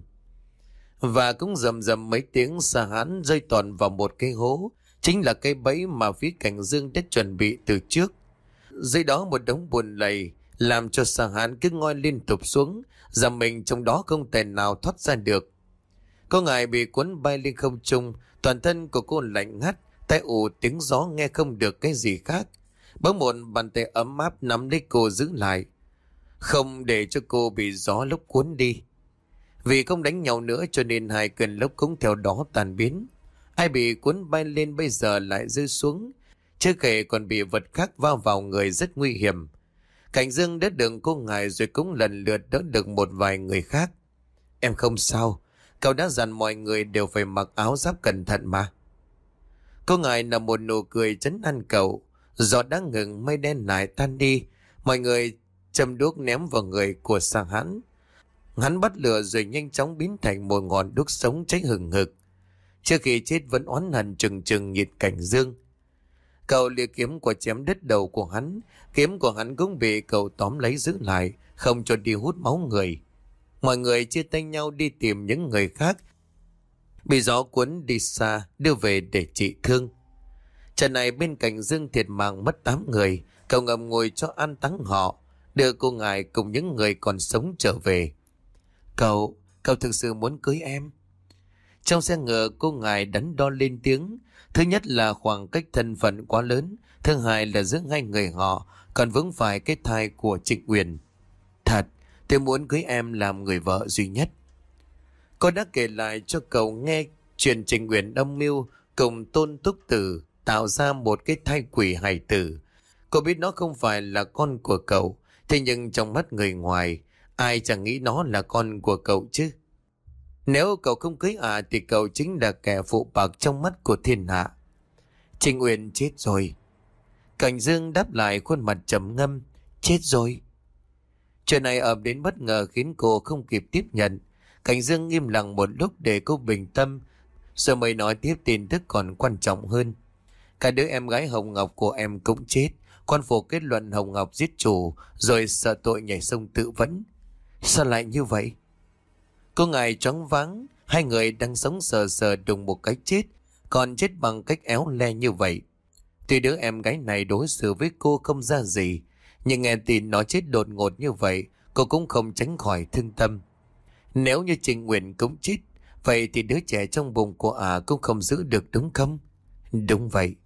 [SPEAKER 1] Và cũng rầm rầm mấy tiếng xa hãn rơi toàn vào một cái hố, chính là cái bẫy mà phía Cảnh Dương đã chuẩn bị từ trước. Dưới đó một đống bùn lầy làm cho xa hãn cứ ngoi liên tục xuống, rằng mình trong đó không thể nào thoát ra được. Cô ngài bị cuốn bay lên không trung, toàn thân của cô lạnh ngắt, tai ù tiếng gió nghe không được cái gì khác. Bỗng một bàn tay ấm áp nắm lấy cô giữ lại, không để cho cô bị gió lốc cuốn đi. Vì không đánh nhau nữa cho nên hai cơn lốc cũng theo đó tan biến. Ai bị cuốn bay lên bây giờ lại rơi xuống, chưa kể còn bị vật khác va vào người rất nguy hiểm. Cảnh Dương đã đựng cô ngài rồi cũng lần lượt đỡ được một vài người khác. Em không sao, cậu đã dặn mọi người đều phải mặc áo giáp cẩn thận mà. Cô ngài là một nụ cười trấn an cậu. Gió đã ngừng, mây đen lại tan đi. Mọi người châm đuốc ném vào người của Sa Hãn. Hắn bắt lửa rồi nhanh chóng biến thành một ngọn đuốc sống cháy hừng hực. Trước khi chết vẫn oán hận chừng chừng nhìn Cảnh Dương. Cậu lìa kiếm của chém đứt đầu của hắn. Kiếm của hắn cũng bị cậu tóm lấy giữ lại, không cho đi hút máu người. Mọi người chia tay nhau đi tìm những người khác bị gió cuốn đi xa, đưa về để trị thương. Trận này bên Cảnh Dương thiệt mạng mất tám người. Cậu ngầm ngồi cho an táng họ, đưa cô ngài cùng những người còn sống trở về. Cậu, cậu thực sự muốn cưới em? Trong xe ngựa cô ngài đắn đo lên tiếng. Thứ nhất là khoảng cách thân phận quá lớn. Thứ hai là giữa hai người họ còn vướng phải cái thai của Trịnh Uyển. Thật, tôi muốn cưới em làm người vợ duy nhất. Cô đã kể lại cho cậu nghe chuyện Trịnh Uyển âm mưu cùng Tôn Túc Tử tạo ra một cái thai quỷ hài tử. Cô biết nó không phải là con của cậu, thế nhưng trong mắt người ngoài, ai chẳng nghĩ nó là con của cậu chứ. Nếu cậu không cưới à thì cậu chính là kẻ phụ bạc trong mắt của thiên hạ. Trịnh Uyển chết rồi. Cảnh Dương đáp lại khuôn mặt trầm ngâm. Chết rồi. Chuyện này ập đến bất ngờ khiến cô không kịp tiếp nhận. Cảnh Dương im lặng một lúc để cô bình tâm, rồi mới nói tiếp tin tức còn quan trọng hơn. Cả đứa em gái Hồng Ngọc của em cũng chết. Quan phủ kết luận Hồng Ngọc giết chủ, rồi sợ tội nhảy sông tự vẫn. Sao lại như vậy? Cô ngài choáng váng. Hai người đang sống sờ sờ đùng một cái chết, còn chết bằng cách éo le như vậy. Tuy đứa em gái này đối xử với cô không ra gì, nhưng nghe tin nó chết đột ngột như vậy, cô cũng không tránh khỏi thương tâm. Nếu như Trịnh Uyển cũng chết, vậy thì đứa trẻ trong bụng của ả à cũng không giữ được đúng không? Đúng vậy.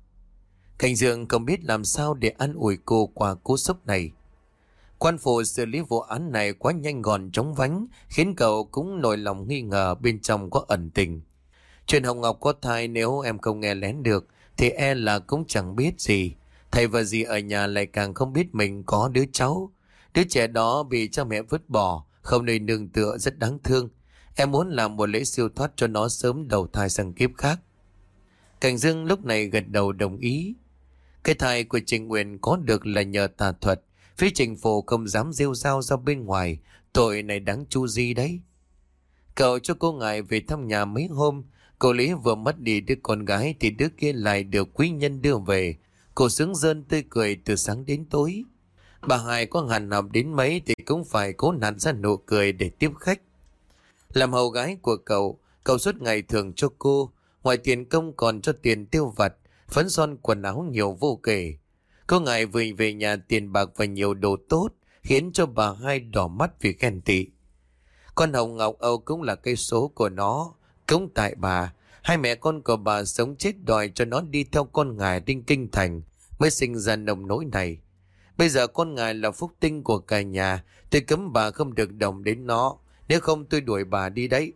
[SPEAKER 1] Cảnh Dương không biết làm sao để an ủi cô qua cú sốc này. Quan phủ xử lý vụ án này quá nhanh gọn chóng vánh, khiến cậu cũng nổi lòng nghi ngờ bên trong có ẩn tình. Chuyện Hồng Ngọc có thai nếu em không nghe lén được thì e là cũng chẳng biết gì. Thầy và dì ở nhà lại càng không biết mình có đứa cháu. Đứa trẻ đó bị cha mẹ vứt bỏ, không nơi nương tựa, rất đáng thương. Em muốn làm một lễ siêu thoát cho nó sớm đầu thai sang kiếp khác. Cảnh Dương lúc này gật đầu đồng ý. Cái thai của Trịnh Uyển có được là nhờ tà thuật. Phía Trình phủ không dám rêu rao ra bên ngoài. Tội này đáng chu di đấy. Cậu cho cô ngài về thăm nhà mấy hôm. Cô Lý vừa mất đi đứa con gái thì đứa kia lại được quý nhân đưa về. Cô sướng rơn tươi cười từ sáng đến tối. Bà Hải có hàn học đến mấy thì cũng phải cố nặn ra nụ cười để tiếp khách. Làm hầu gái của cậu, cậu suốt ngày thường cho cô. Ngoài tiền công còn cho tiền tiêu vặt, phấn son quần áo nhiều vô kể. Cô ngài vừa về nhà tiền bạc và nhiều đồ tốt, khiến cho bà Hai đỏ mắt vì ghen tị. Con Hồng Ngọc Âu cũng là cây số của nó. Cũng tại bà, Hai mẹ con của bà sống chết đòi cho nó đi theo con ngài đến kinh thành mới sinh ra nông nỗi này. Bây giờ con ngài là phúc tinh của cả nhà, tôi cấm bà không được động đến nó, nếu không tôi đuổi bà đi đấy.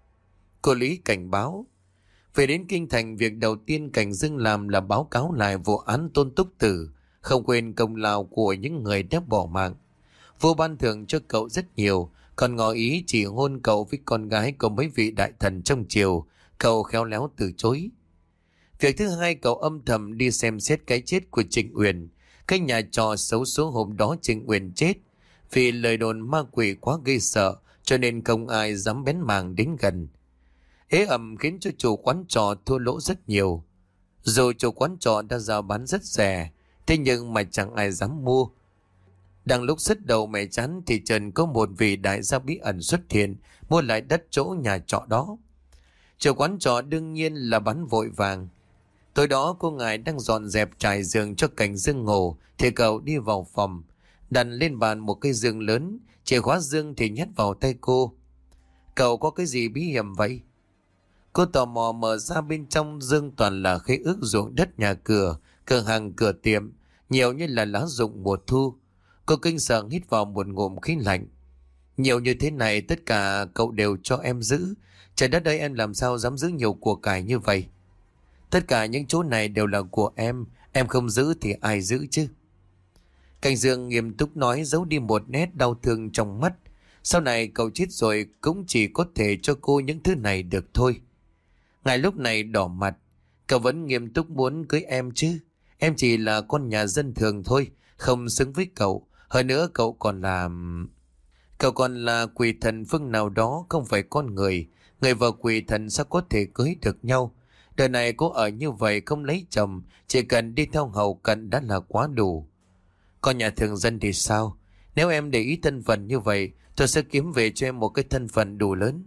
[SPEAKER 1] Cô Lý cảnh báo. Về đến kinh thành, việc đầu tiên Cảnh Dương làm là báo cáo lại vụ án Tôn Túc Tử, không quên công lao của những người đã bỏ mạng. Vua ban thưởng cho cậu rất nhiều, còn ngỏ ý chỉ hôn cậu với con gái của mấy vị đại thần trong triều, cậu khéo léo từ chối. Việc thứ hai, cậu âm thầm đi xem xét cái chết của Trịnh Uyển. Cái nhà trọ xấu số hôm đó Trịnh Uyển chết vì lời đồn ma quỷ quá gây sợ, cho nên không ai dám bén mảng đến gần. Ế ẩm khiến cho chủ quán trọ thua lỗ rất nhiều. Dù chủ quán trọ đã giao bán rất rẻ, thế nhưng mà chẳng ai dám mua. Đang lúc sứt đầu mẻ chán thì trần có một vị đại gia bí ẩn xuất hiện, mua lại đất chỗ nhà trọ đó. Chủ quán trọ đương nhiên là bán vội vàng. Tối đó cô ngài đang dọn dẹp trải giường cho Cảnh Dương ngủ thì cậu đi vào phòng, đặt lên bàn một cây giường lớn, chìa khóa giường thì nhét vào tay cô. Cậu có cái gì bí hiểm vậy? Cô tò mò mở ra, bên trong giường toàn là khế ước ruộng đất, nhà cửa, cửa hàng, cửa tiệm, nhiều như là lá rụng mùa thu. Cô kinh sợ hít vào một ngụm khí lạnh. Nhiều như thế này tất cả cậu đều cho em giữ. Trời đất ơi, em làm sao dám giữ nhiều của cải như vậy? Tất cả những chỗ này đều là của em, em không giữ thì ai giữ chứ? Cảnh Dương nghiêm túc nói, giấu đi một nét đau thương trong mắt. Sau này cậu chết rồi cũng chỉ có thể cho cô những thứ này được thôi. Ngài lúc này đỏ mặt. Cậu vẫn nghiêm túc muốn cưới em chứ? Em chỉ là con nhà dân thường thôi, không xứng với cậu. Hơn nữa cậu còn là... Cậu còn là quỷ thần phương nào đó, không phải con người. Người và quỷ thần sao có thể cưới được nhau? Đời này cô ở như vậy không lấy chồng, chỉ cần đi theo hầu cận đã là quá đủ. Con nhà thường dân thì sao? Nếu em để ý thân phận như vậy, tôi sẽ kiếm về cho em một cái thân phận đủ lớn.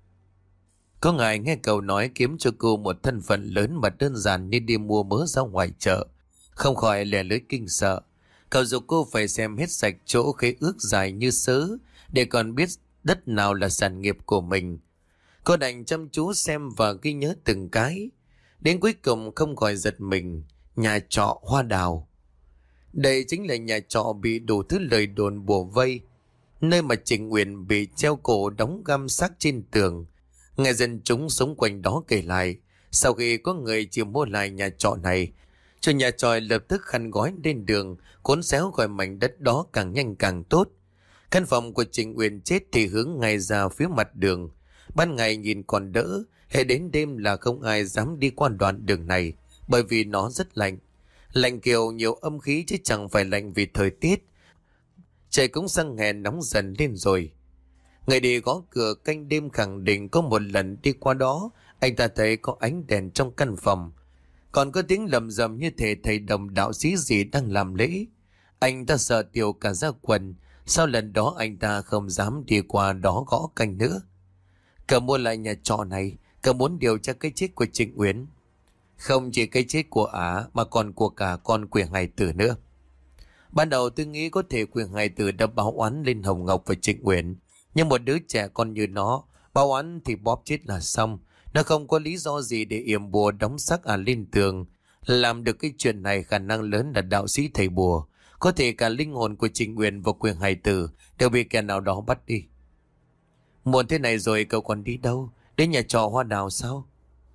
[SPEAKER 1] Có ngài nghe cậu nói kiếm cho cô một thân phận lớn mà đơn giản như đi mua mớ ra ngoài chợ, không khỏi lẻ lưỡi kinh sợ. Cậu dục cô phải xem hết sạch chỗ khế ước dài như sớ, để còn biết đất nào là sản nghiệp của mình. Cô đành chăm chú xem và ghi nhớ từng cái. Đến cuối cùng không khỏi giật mình. Nhà trọ Hoa Đào. Đây chính là nhà trọ bị đủ thứ lời đồn bủa vây, nơi mà Trịnh Uyển bị treo cổ đóng găm xác trên tường. Nghe dân chúng sống quanh đó kể lại, sau khi có người chịu mua lại nhà trọ này, cho nhà trọ lập tức khăn gói lên đường, cuốn xéo khỏi mảnh đất đó càng nhanh càng tốt. Căn phòng của Trịnh Uyển chết thì hướng ngay ra phía mặt đường. Ban ngày nhìn còn đỡ, hệ đến đêm là không ai dám đi qua đoạn đường này, bởi vì nó rất lạnh. Lạnh kiểu nhiều âm khí chứ chẳng phải lạnh vì thời tiết. Trời cũng sang hè nóng dần lên rồi. Người đi gõ cửa canh đêm khẳng định có một lần đi qua đó, anh ta thấy có ánh đèn trong căn phòng. Còn có tiếng lầm rầm như thể thầy đồng đạo sĩ gì đang làm lễ. Anh ta sợ tiểu cả ra quần, sau lần đó anh ta không dám đi qua đó gõ canh nữa. Cậu mua lại nhà trọ này, cậu muốn điều tra cái chết của Trịnh Uyển. Không chỉ cái chết của ả mà còn của cả con quỷ hài tử nữa. Ban đầu tôi nghĩ có thể quỷ hài tử đã báo oán lên Hồng Ngọc và Trịnh Uyển, nhưng một đứa trẻ con như nó, báo oán thì bóp chết là xong. Nó không có lý do gì để yểm bùa đóng xác ả lên tường. Làm được cái chuyện này khả năng lớn là đạo sĩ thầy bùa. Có thể cả linh hồn của Trịnh Uyển và quỷ hài tử đều bị kẻ nào đó bắt đi. Muộn thế này rồi cậu còn đi đâu? Đến nhà trọ Hoa Đào sao?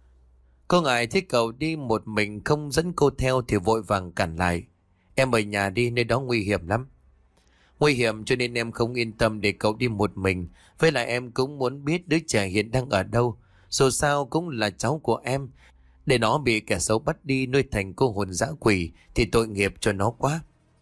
[SPEAKER 1] Cô ngài thấy cậu đi một mình không dẫn cô theo thì vội vàng cản lại. Em ở nhà đi, nơi đó nguy hiểm lắm. Nguy hiểm cho nên em không yên tâm để cậu đi một mình. Với lại em cũng muốn biết đứa trẻ hiện đang ở đâu. Dù sao cũng là cháu của em. Để nó bị kẻ xấu bắt đi nuôi thành cô hồn dã quỷ thì tội nghiệp cho nó quá.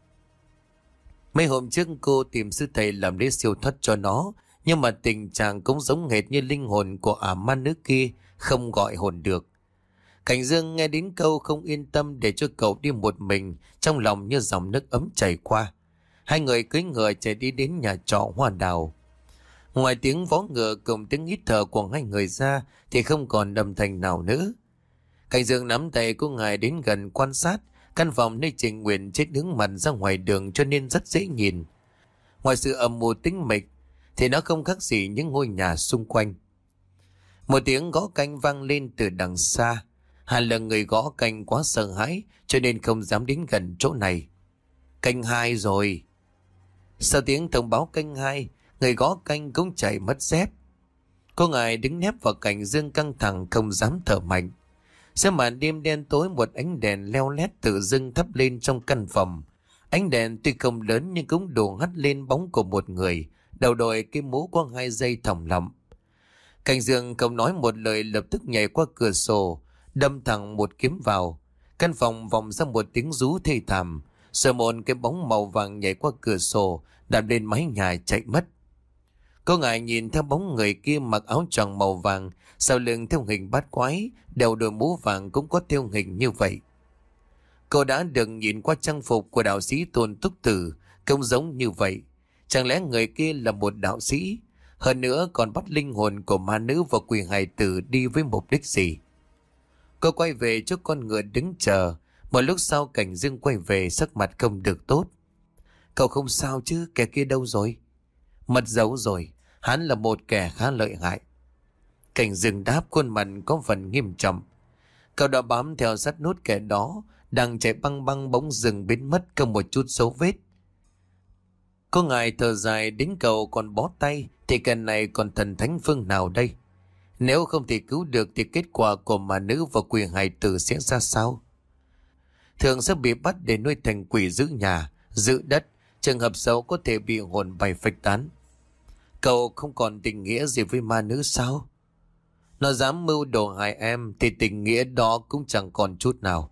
[SPEAKER 1] Mấy hôm trước cô tìm sư thầy làm lễ siêu thoát cho nó, nhưng mà tình trạng cũng giống hệt như linh hồn của ả ma nữ kia, không gọi hồn được. Cảnh Dương nghe đến câu không yên tâm để cho cậu đi một mình, trong lòng như dòng nước ấm chảy qua. Hai người cưỡi ngựa chạy đi đến nhà trọ Hoa Đào. Ngoài tiếng vó ngựa cùng tiếng hít thở của hai người ra thì không còn âm thanh nào nữa. Cảnh Dương nắm tay cô ngài đến gần quan sát. Căn phòng nơi Trịnh Uyển chết đứng mặt ra ngoài đường cho nên rất dễ nhìn. Ngoài sự âm mưu tĩnh mịch thì nó không khác gì những ngôi nhà xung quanh. Một tiếng gõ canh vang lên từ đằng xa. Hà là người gõ canh quá sợ hãi cho nên không dám đến gần chỗ này. Canh hai rồi. Sau tiếng thông báo canh hai, người gõ canh cũng chạy mất dép. Cô ngài đứng nép vào cạnh dương căng thẳng không dám thở mạnh. Giữa màn đêm đen tối, một ánh đèn leo lét tự dưng thắp lên trong căn phòng. Ánh đèn tuy không lớn nhưng cũng đủ hắt lên bóng của một người, đầu đội cái mũ có hai dây thòng lọng. Cảnh dương không nói một lời lập tức nhảy qua cửa sổ, đâm thẳng một kiếm vào. Căn phòng vòng ra một tiếng rú thê thảm, rồi một cái bóng màu vàng nhảy qua cửa sổ, đạp lên mái nhà chạy mất. Cô ngài nhìn theo bóng người kia mặc áo choàng màu vàng, sau lưng theo hình bát quái, đầu đội mũ vàng cũng có theo hình như vậy. Cô đã được nhìn qua trang phục của đạo sĩ Tôn Túc Tử, không giống như vậy. Chẳng lẽ người kia là một đạo sĩ? Hơn nữa còn bắt linh hồn của ma nữ và quỷ hài tử đi với mục đích gì? Cô quay về trước con ngựa đứng chờ. Một lúc sau Cảnh Dương quay về, sắc mặt không được tốt. Cậu không sao chứ, kẻ kia đâu rồi? Mất dấu rồi, hắn là một kẻ khá lợi hại. Cảnh Dương đáp, khuôn mặt có phần nghiêm trọng. Cậu đã bám theo sát nút kẻ đó, đang chạy băng băng bỗng dừng biến mất không một chút dấu vết. Cô ngài thở dài, đến cậu còn bó tay thì cái này còn thần thánh phương nào đây? Nếu không thể cứu được thì kết quả của ma nữ và quỷ hài tử sẽ ra sao? Thường sẽ bị bắt để nuôi thành quỷ giữ nhà, giữ đất, trường hợp xấu có thể bị hồn bay phách tán. Cậu không còn tình nghĩa gì với ma nữ sao? Nó dám mưu đồ hại em thì tình nghĩa đó cũng chẳng còn chút nào.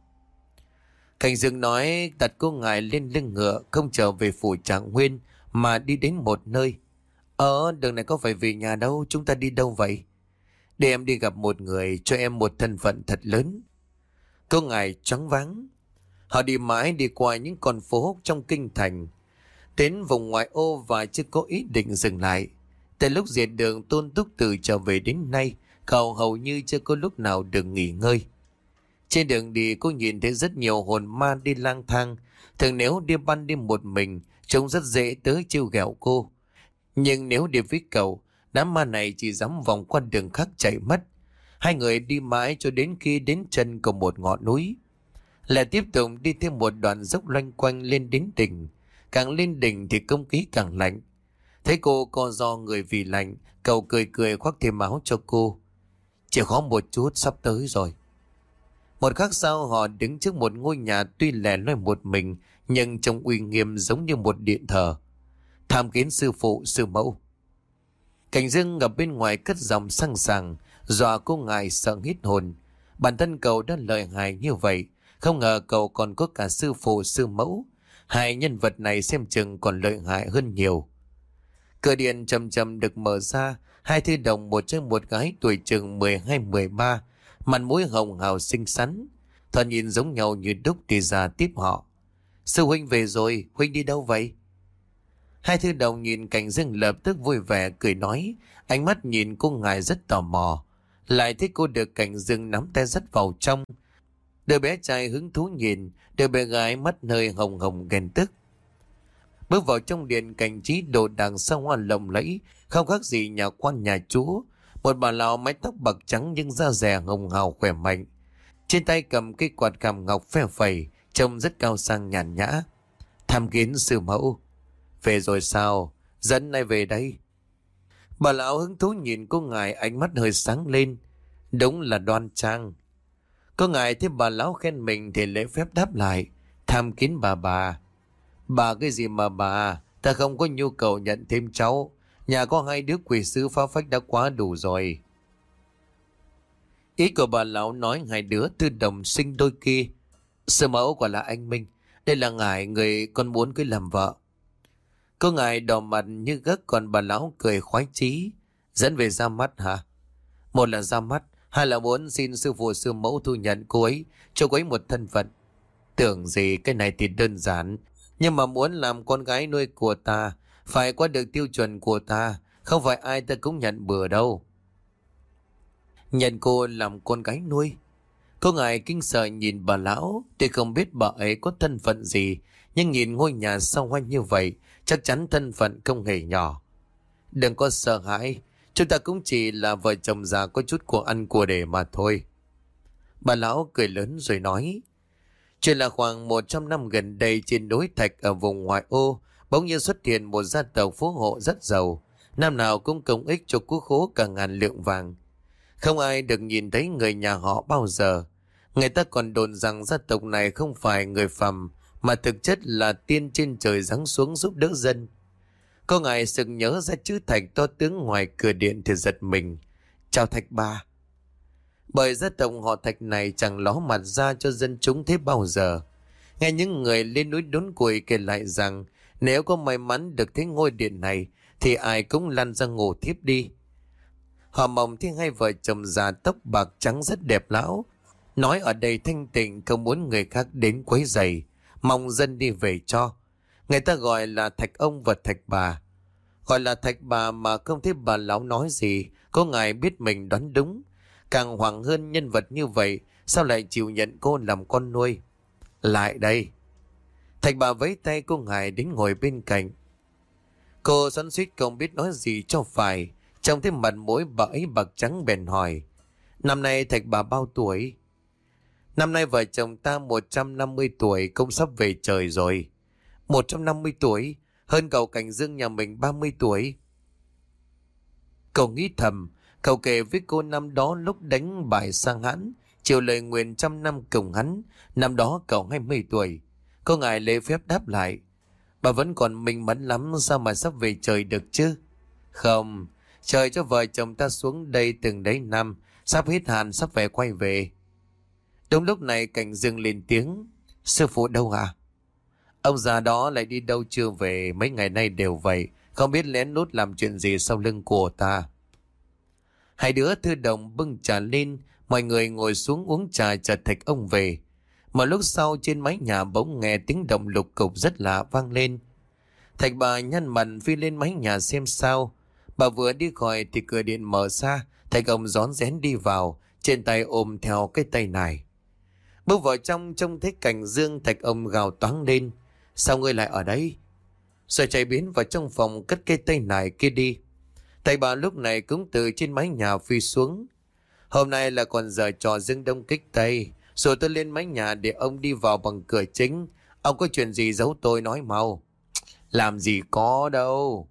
[SPEAKER 1] Cảnh Dương nói đặt cô ngài lên lưng ngựa, không trở về phủ Trạng Nguyên mà đi đến một nơi. Ờ, đường này có phải về nhà đâu, chúng ta đi đâu vậy? Để em đi gặp một người, cho em một thân phận thật lớn. Cô ngài choáng váng. Họ đi mãi đi qua những con phố trong kinh thành, đến vùng ngoại ô và chưa có ý định dừng lại. Từ lúc diệt đường Tôn Túc Tử trở về đến nay, cậu hầu như chưa có lúc nào được nghỉ ngơi. Trên đường đi cô nhìn thấy rất nhiều hồn ma đi lang thang. Thường nếu đi ban đêm một mình, trông rất dễ tới trêu ghẹo cô. Nhưng nếu đi với cậu, đám ma này chỉ dám vòng qua đường khác chạy mất. Hai người đi mãi cho đến khi đến chân của một ngọn núi. Lại tiếp tục đi thêm một đoạn dốc loanh quanh lên đến đỉnh. Càng lên đỉnh thì không khí càng lạnh. Thấy cô co ro người vì lạnh, cậu cười cười khoác thêm áo cho cô. Chỉ khó một chút, sắp tới rồi. Một khắc sau họ đứng trước một ngôi nhà tuy lẻ loi một mình, nhưng trông uy nghiêm giống như một điện thờ. Tham kiến sư phụ, sư mẫu. Cảnh Dương ở bên ngoài cất giọng sang sàng, dọa cô ngài sợ hít hồn. Bản thân cậu đã lợi hại như vậy, không ngờ cậu còn có cả sư phụ sư mẫu. Hai nhân vật này xem chừng còn lợi hại hơn nhiều. Cửa điện chậm chậm được mở ra, hai thư đồng một trai một gái tuổi chừng mười hai mười ba, mặt mũi hồng hào xinh xắn, thoạt nhìn giống nhau như đúc đi ra tiếp họ. Sư huynh về rồi, huynh đi đâu vậy? Hai thư đồng nhìn Cảnh Dương lập tức vui vẻ cười nói, ánh mắt nhìn cô ngài rất tò mò. Lại thấy cô được Cảnh Dương nắm tay dắt vào trong. Đứa bé trai hứng thú nhìn, đứa bé gái mắt hơi hồng hồng ghen tức. Bước vào trong điện, cảnh trí đồ đàng sao hoa lộng lẫy, không khác gì nhà quan nhà chúa. Một bà lão mái tóc bạc trắng nhưng da dẻ hồng hào khỏe mạnh. Trên tay cầm cây quạt cằm ngọc phe phẩy, trông rất cao sang nhàn nhã. Tham kiến sư mẫu. Về rồi sao? Dẫn ai về đây? Bà lão hứng thú nhìn cô ngài, ánh mắt hơi sáng lên. Đúng là đoan trang. Cô ngài thấy bà lão khen mình thì lễ phép đáp lại. Tham kiến bà bà. Bà cái gì mà bà? Ta không có nhu cầu nhận thêm cháu. Nhà có hai đứa quỷ sứ phá phách đã quá đủ rồi. Ý của bà lão nói hai đứa tư đồng sinh đôi kia. Sư mẫu quả là anh Minh. Đây là ngài người con muốn cưới làm vợ. Cô ngài đỏ mặt như gấc, còn bà lão cười khoái chí. Dẫn về ra mắt hả? Một là ra mắt, hai là muốn xin sư phụ sư mẫu thu nhận cô ấy, cho cô ấy một thân phận. Tưởng gì cái này thì đơn giản. Nhưng mà muốn làm con gái nuôi của ta, phải qua được tiêu chuẩn của ta, không phải ai ta cũng nhận bừa đâu. Nhận cô làm con gái nuôi? Cô ngài kinh sợ nhìn bà lão, thì không biết bà ấy có thân phận gì, nhưng nhìn ngôi nhà sao hoanh như vậy, chắc chắn thân phận không hề nhỏ. Đừng có sợ hãi, Chúng ta cũng chỉ là vợ chồng già có chút của ăn của để mà thôi. Bà lão cười lớn rồi nói. Chuyện là khoảng một trăm năm gần đây trên núi Thạch ở vùng ngoại ô, bỗng nhiên xuất hiện một gia tộc phú hộ rất giàu. Năm nào cũng công ích cho quốc khố cả ngàn lượng vàng. Không ai được nhìn thấy người nhà họ bao giờ. Người ta còn đồn rằng gia tộc này không phải người phàm, mà thực chất là tiên trên trời giáng xuống giúp đỡ dân. Có ngài sực nhớ ra chữ Thạch to tướng ngoài cửa điện thì giật mình. Chào Thạch ba. Bởi gia tộc họ Thạch này chẳng ló mặt ra cho dân chúng thế bao giờ. Nghe những người lên núi đốn củi kể lại rằng nếu có may mắn được thấy ngôi điện này thì ai cũng lăn ra ngủ thiếp đi. Họ mong thấy hai vợ chồng già tóc bạc trắng rất đẹp lão. Nói ở đây thanh tịnh không muốn người khác đến quấy rầy, mong dân đi về cho. Người ta gọi là Thạch ông và Thạch bà. Gọi là Thạch bà mà không thấy bà lão nói gì, có ngài biết mình đoán đúng. Càng hoảng hơn nhân vật như vậy, sao lại chịu nhận cô làm con nuôi? Lại đây. Thạch bà vẫy tay cô ngài đến ngồi bên cạnh. Cô xoắn xuýt không biết nói gì cho phải. Trong thấy mặt mũi bà ấy bạc trắng bèn hỏi. Năm nay Thạch bà bao tuổi? Năm nay vợ chồng ta một trăm năm mươi tuổi, cũng sắp về trời rồi. một trăm năm mươi tuổi? Hơn cậu Cảnh Dương nhà mình ba mươi tuổi. Cậu nghĩ thầm, cậu kể với cô năm đó lúc đánh bại sang hắn, chịu lời nguyện trăm năm cùng hắn, năm đó cậu hai mươi tuổi. Cô ngài lễ phép đáp lại. Bà vẫn còn minh mẫn lắm, sao mà sắp về trời được chứ? Không, trời cho vợ chồng ta xuống đây từng đấy năm, sắp hết hạn, sắp về quay về. Đúng lúc này Cảnh Dương lên tiếng. Sư phụ đâu à? Ông già đó lại đi đâu chưa về, mấy ngày nay đều vậy, không biết lén lút làm chuyện gì sau lưng của ta. Hai đứa thư đồng bưng trà lên, mọi người ngồi xuống uống trà chờ Thạch ông về. Một lúc sau trên mái nhà bỗng nghe tiếng động lục cục rất lạ vang lên. Thạch bà nhăn mặt phi lên mái nhà xem sao. Bà vừa đi khỏi thì cửa điện mở ra, Thạch ông rón rén đi vào, trên tay ôm theo cái tay này. Bước vào trong trông thấy Cảnh Dương, Thạch ông gào toáng lên. Sao ngươi lại ở đây? Rồi chạy biến vào trong phòng cất cái tay này kia đi. Thầy bà lúc này cũng từ trên mái nhà phi xuống. Hôm nay là còn giờ trò Dương Đông kích Tây, rồi tôi lên mái nhà để ông đi vào bằng cửa chính. Ông có chuyện gì giấu tôi nói mau. Làm gì có đâu.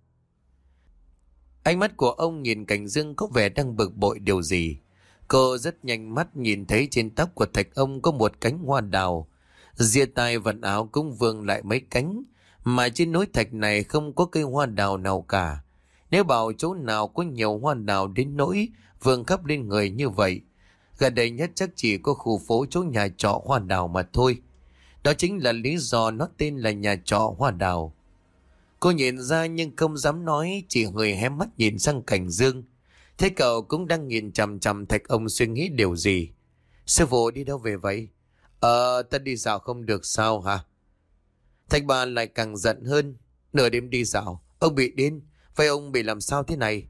[SPEAKER 1] Ánh mắt của ông nhìn Cảnh Dương có vẻ đang bực bội điều gì. Cô rất nhanh mắt nhìn thấy trên tóc của Thạch ông có một cánh hoa đào. Ria tai vận áo cũng vương lại mấy cánh. Mà trên núi Thạch này không có cây hoa đào nào cả. Nếu bảo chỗ nào có nhiều hoa đào đến nỗi vương khắp lên người như vậy, gần đây nhất chắc chỉ có khu phố chỗ nhà trọ hoa đào mà thôi. Đó chính là lý do nó tên là nhà trọ hoa đào. Cô nhìn ra nhưng không dám nói, chỉ hơi hé mắt nhìn sang Cảnh Dương. Thế cậu cũng đang nhìn chằm chằm Thạch ông suy nghĩ điều gì. Sư phụ đi đâu về vậy? Ờ, ta đi dạo không được sao hả? Thạch bà lại càng giận hơn. Nửa đêm đi dạo, ông bị điên. Vậy ông bị làm sao thế này?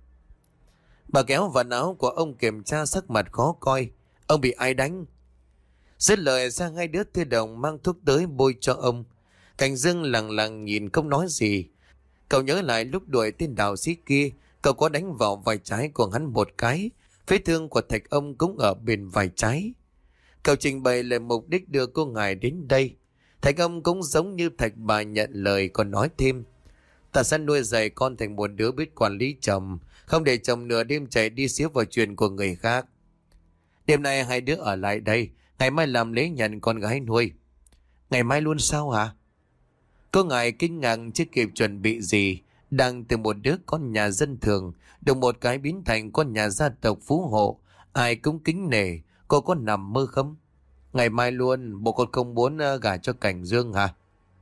[SPEAKER 1] Bà kéo vạt áo của ông kiểm tra sắc mặt khó coi. Ông bị ai đánh? Dứt lời ra ngay đứa thư đồng mang thuốc tới bôi cho ông. Cảnh Dương lặng lặng nhìn không nói gì. Cậu nhớ lại lúc đuổi tên đạo sĩ kia, cậu có đánh vào vai trái của hắn một cái. Vết thương của Thạch ông cũng ở bên vai trái. Cậu trình bày lời mục đích đưa cô ngài đến đây. Thạch ông cũng giống như Thạch bà nhận lời còn nói thêm. Ta sẽ nuôi dạy con thành một đứa biết quản lý chồng, không để chồng nửa đêm chạy đi xíu vào chuyện của người khác. Đêm nay hai đứa ở lại đây, ngày mai làm lễ nhận con gái nuôi. Ngày mai luôn sao hả? Cô ngài kinh ngạc chưa kịp chuẩn bị gì, đang từ một đứa con nhà dân thường, được một cái biến thành con nhà gia tộc phú hộ, ai cũng kính nể. Cô có nằm mơ không? Ngày mai luôn, bộ con không muốn uh, gả cho Cảnh Dương hả?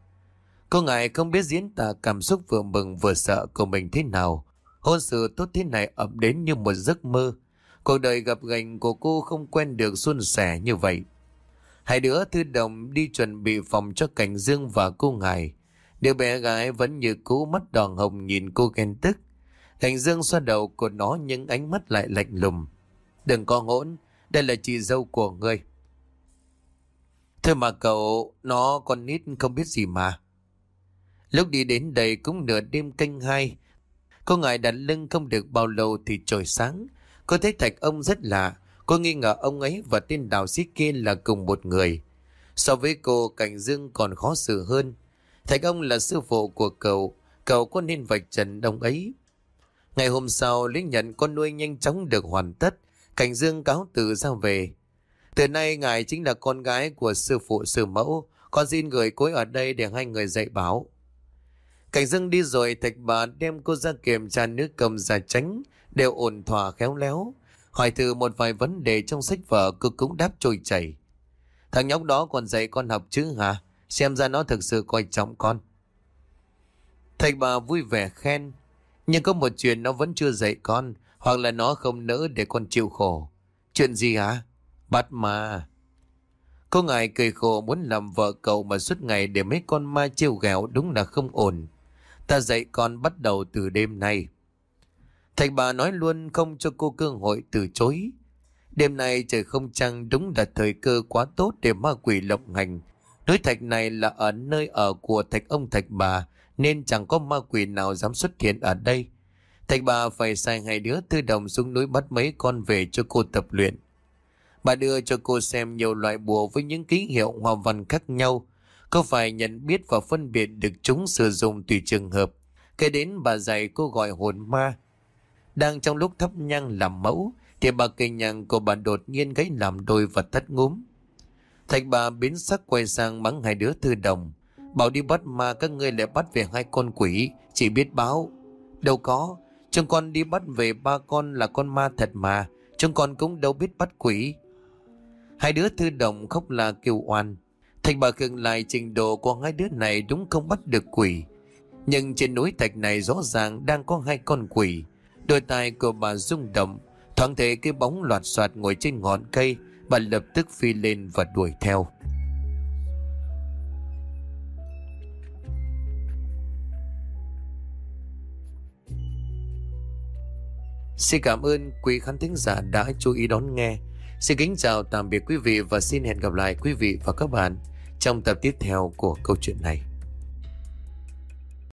[SPEAKER 1] Cô ngài không biết diễn tả cảm xúc vừa mừng vừa sợ của mình thế nào. Hôn sự tốt thế này ập đến như một giấc mơ. Cuộc đời gập ghềnh của cô không quen được suôn sẻ như vậy. Hai đứa thư đồng đi chuẩn bị phòng cho Cảnh Dương và cô ngài. Đứa bé gái vẫn như cũ, mắt đỏ hồng nhìn cô ghen tức. Cảnh Dương xoa đầu của nó nhưng ánh mắt lại lạnh lùng. Đừng có hỗn, đây là chị dâu của ngươi. Thôi mà cậu, nó con nít không biết gì mà. Lúc đi đến đây cũng nửa đêm canh hai. Cô ngài đặt lưng không được bao lâu thì trời sáng. Cô thấy Thạch ông rất lạ. Cô nghi ngờ ông ấy và tên đạo sĩ kia là cùng một người. So với cô, Cảnh Dương còn khó xử hơn. Thạch ông là sư phụ của cậu. Cậu có nên vạch trần ông ấy? Ngày hôm sau, lễ nhận con nuôi nhanh chóng được hoàn tất. Cảnh Dương cáo từ ra về. Từ nay ngài chính là con gái của sư phụ sư mẫu. Con xin gửi cô ấy ở đây để hai người dạy bảo. Cảnh Dương đi rồi, Thạch bà đem cô ra kiểm tra nước cầm ra tránh, đều ổn thỏa khéo léo. Hỏi thử một vài vấn đề trong sách vở, cô cũng đáp trôi chảy. Thằng nhóc đó còn dạy con học chứ hả? Xem ra nó thực sự coi trọng con. Thạch bà vui vẻ khen. Nhưng có một chuyện nó vẫn chưa dạy con, hoặc là nó không nỡ để con chịu khổ. Chuyện gì hả? Bắt ma. Cô ngài cười khổ, muốn làm vợ cậu mà suốt ngày để mấy con ma trêu ghẹo đúng là không ổn. Ta dạy con bắt đầu từ đêm nay. Thạch bà nói luôn không cho cô cơ hội từ chối. Đêm nay trời không trăng, đúng là thời cơ quá tốt để ma quỷ lộng hành. Núi thạch này là ở nơi ở của Thạch ông Thạch bà, nên chẳng có ma quỷ nào dám xuất hiện ở đây. Thạch bà phải sai hai đứa thư đồng xuống núi bắt mấy con về cho cô tập luyện. Bà đưa cho cô xem nhiều loại bùa với những ký hiệu hoa văn khác nhau. Cô phải nhận biết và phân biệt được chúng sử dụng tùy trường hợp. Cái đến bà dạy cô gọi hồn ma. Đang trong lúc thắp nhang làm mẫu thì bà cây nhang của bà đột nhiên gãy làm đôi và tắt ngúm. Thạch bà biến sắc quay sang mắng hai đứa thư đồng. Bảo đi bắt ma các ngươi lại bắt về hai con quỷ, chỉ biết báo. Đâu có, chúng con đi bắt về ba con là con ma thật mà, chúng con cũng đâu biết bắt quỷ. Hai đứa thư đồng khóc la kêu oan. Thạch bà khựng lại, trình độ của hai đứa này đúng không bắt được quỷ. Nhưng trên núi thạch này rõ ràng đang có hai con quỷ. Đôi tai của bà rung động, thoáng thấy cái bóng loạt soạt ngồi trên ngọn cây. Bà lập tức phi lên và đuổi theo. Xin cảm ơn quý khán thính giả đã chú ý đón nghe. Xin kính chào tạm biệt quý vị và xin hẹn gặp lại quý vị và các bạn trong tập tiếp theo của câu chuyện này.